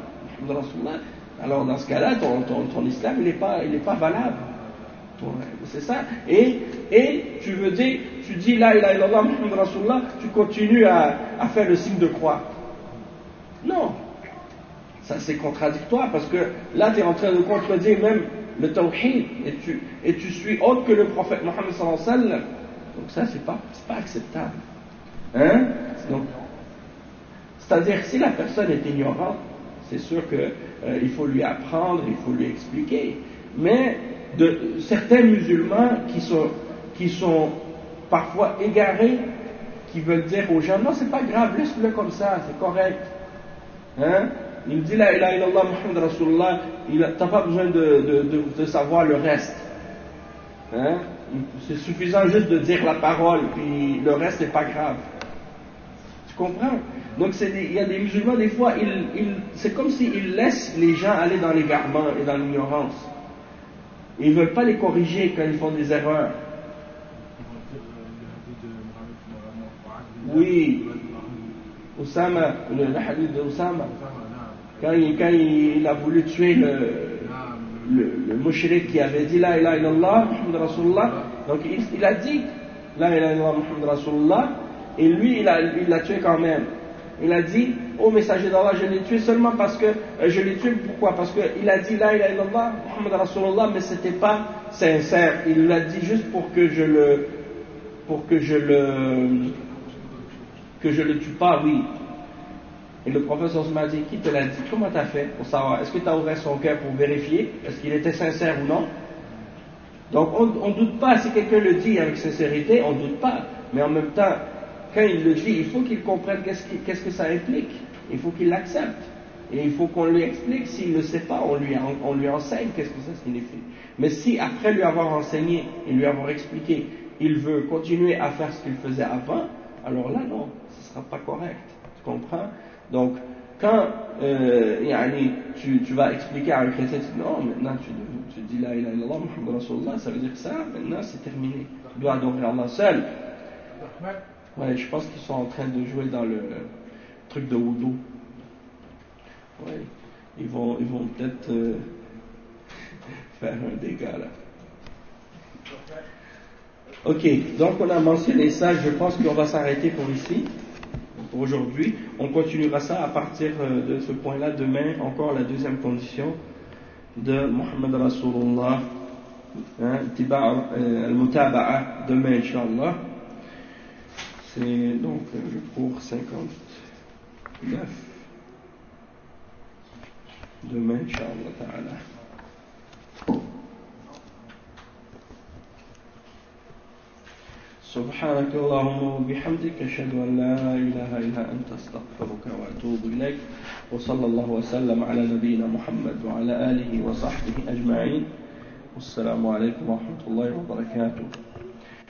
alors dans ce cas-là, ton, ton, ton islam il n'est pas, il n'est pas valable. C'est ça. Et, et tu veux dire, tu dis la ilaha illallah Muhammad Rasulullah, tu continues à, à faire le signe de croix. Non. Ça c'est contradictoire parce que là tu es en train de contredire même le tawhid et tu, et tu suis autre que le prophète Mohammed sallallahu alayhi wa sallam. Donc ça c'est pas, c'est pas acceptable. Hein? Donc, c'est-à-dire si la personne est ignorante, c'est sûr qu'il euh, faut lui apprendre, il faut lui expliquer. Mais de certains musulmans qui sont, qui sont parfois égarés, qui veulent dire aux gens non c'est pas grave, laisse-le comme ça, c'est correct. Hein? Il me dit la ilaha illallah Muhammad Rasulullah, tu n'as pas besoin de, de, de, de savoir le reste. Hein? C'est suffisant juste de dire la parole, puis le reste n'est pas grave. Tu comprends? Donc il y a des musulmans, des fois, ils, ils, c'est comme s'ils laissent les gens aller dans l'égarement et dans l'ignorance. Ils ne veulent pas les corriger quand ils font des erreurs. Oui, Oussama, le, le hadith de Oussama. Quand il, quand il a voulu tuer le, le, le mushrik qui avait dit la ilaha illallah Muhammad Rasulullah, donc il, il a dit la ilaha illallah Muhammad Rasulullah, et lui il l'a il a tué quand même. Il a dit ô messager d'Allah, je l'ai tué seulement parce que euh, je l'ai tué pourquoi? Parce qu'il a dit la ilaha illallah Muhammad Rasulullah, mais c'était pas sincère. Il l'a dit juste pour que je le pour que je le que je le tue pas, oui. Et le professeur m'a dit, qui te l'a dit? Comment tu as fait pour savoir? Est-ce que tu as ouvert son cœur pour vérifier? Est-ce qu'il était sincère ou non? Donc on ne doute pas, si quelqu'un le dit avec sincérité, on ne doute pas. Mais en même temps, quand il le dit, il faut qu'il comprenne qu'est-ce, qui, qu'est-ce que ça implique. Il faut qu'il l'accepte. Et il faut qu'on lui explique. S'il ne le sait pas, on lui, on lui enseigne qu'est-ce que ça signifie. Mais si après lui avoir enseigné et lui avoir expliqué, il veut continuer à faire ce qu'il faisait avant, alors là non, ce ne sera pas correct. Tu comprends? Donc, quand euh, yani, tu, tu vas expliquer à un chrétien, tu dis non, maintenant tu, tu dis la ilaha illallah, Muhammad Rasulullah, ça veut dire que ça, maintenant c'est terminé. Tu dois adorer Allah seul. Ouais, je pense qu'ils sont en train de jouer dans le truc de wudu. Ouais, ils vont, ils vont peut-être euh, faire un dégât là. Ok, donc on a mentionné ça, je pense qu'on va s'arrêter pour ici, pour aujourd'hui. On continuera ça à partir de ce point-là demain, encore la deuxième condition de Muhammad Rasulullah, hein, Tiba' al-Mutaba'a, demain, Inch'Allah. C'est donc le cours cinquante-neuf. Demain, Inch'Allah Ta'ala. سبحانك اللهم وبحمدك أشهد أن لا إله إلا أنت أستغفرك وأتوب إليك وصلى الله وسلم على نبينا محمد وعلى آله وصحبه أجمعين والسلام عليكم ورحمة الله وبركاته.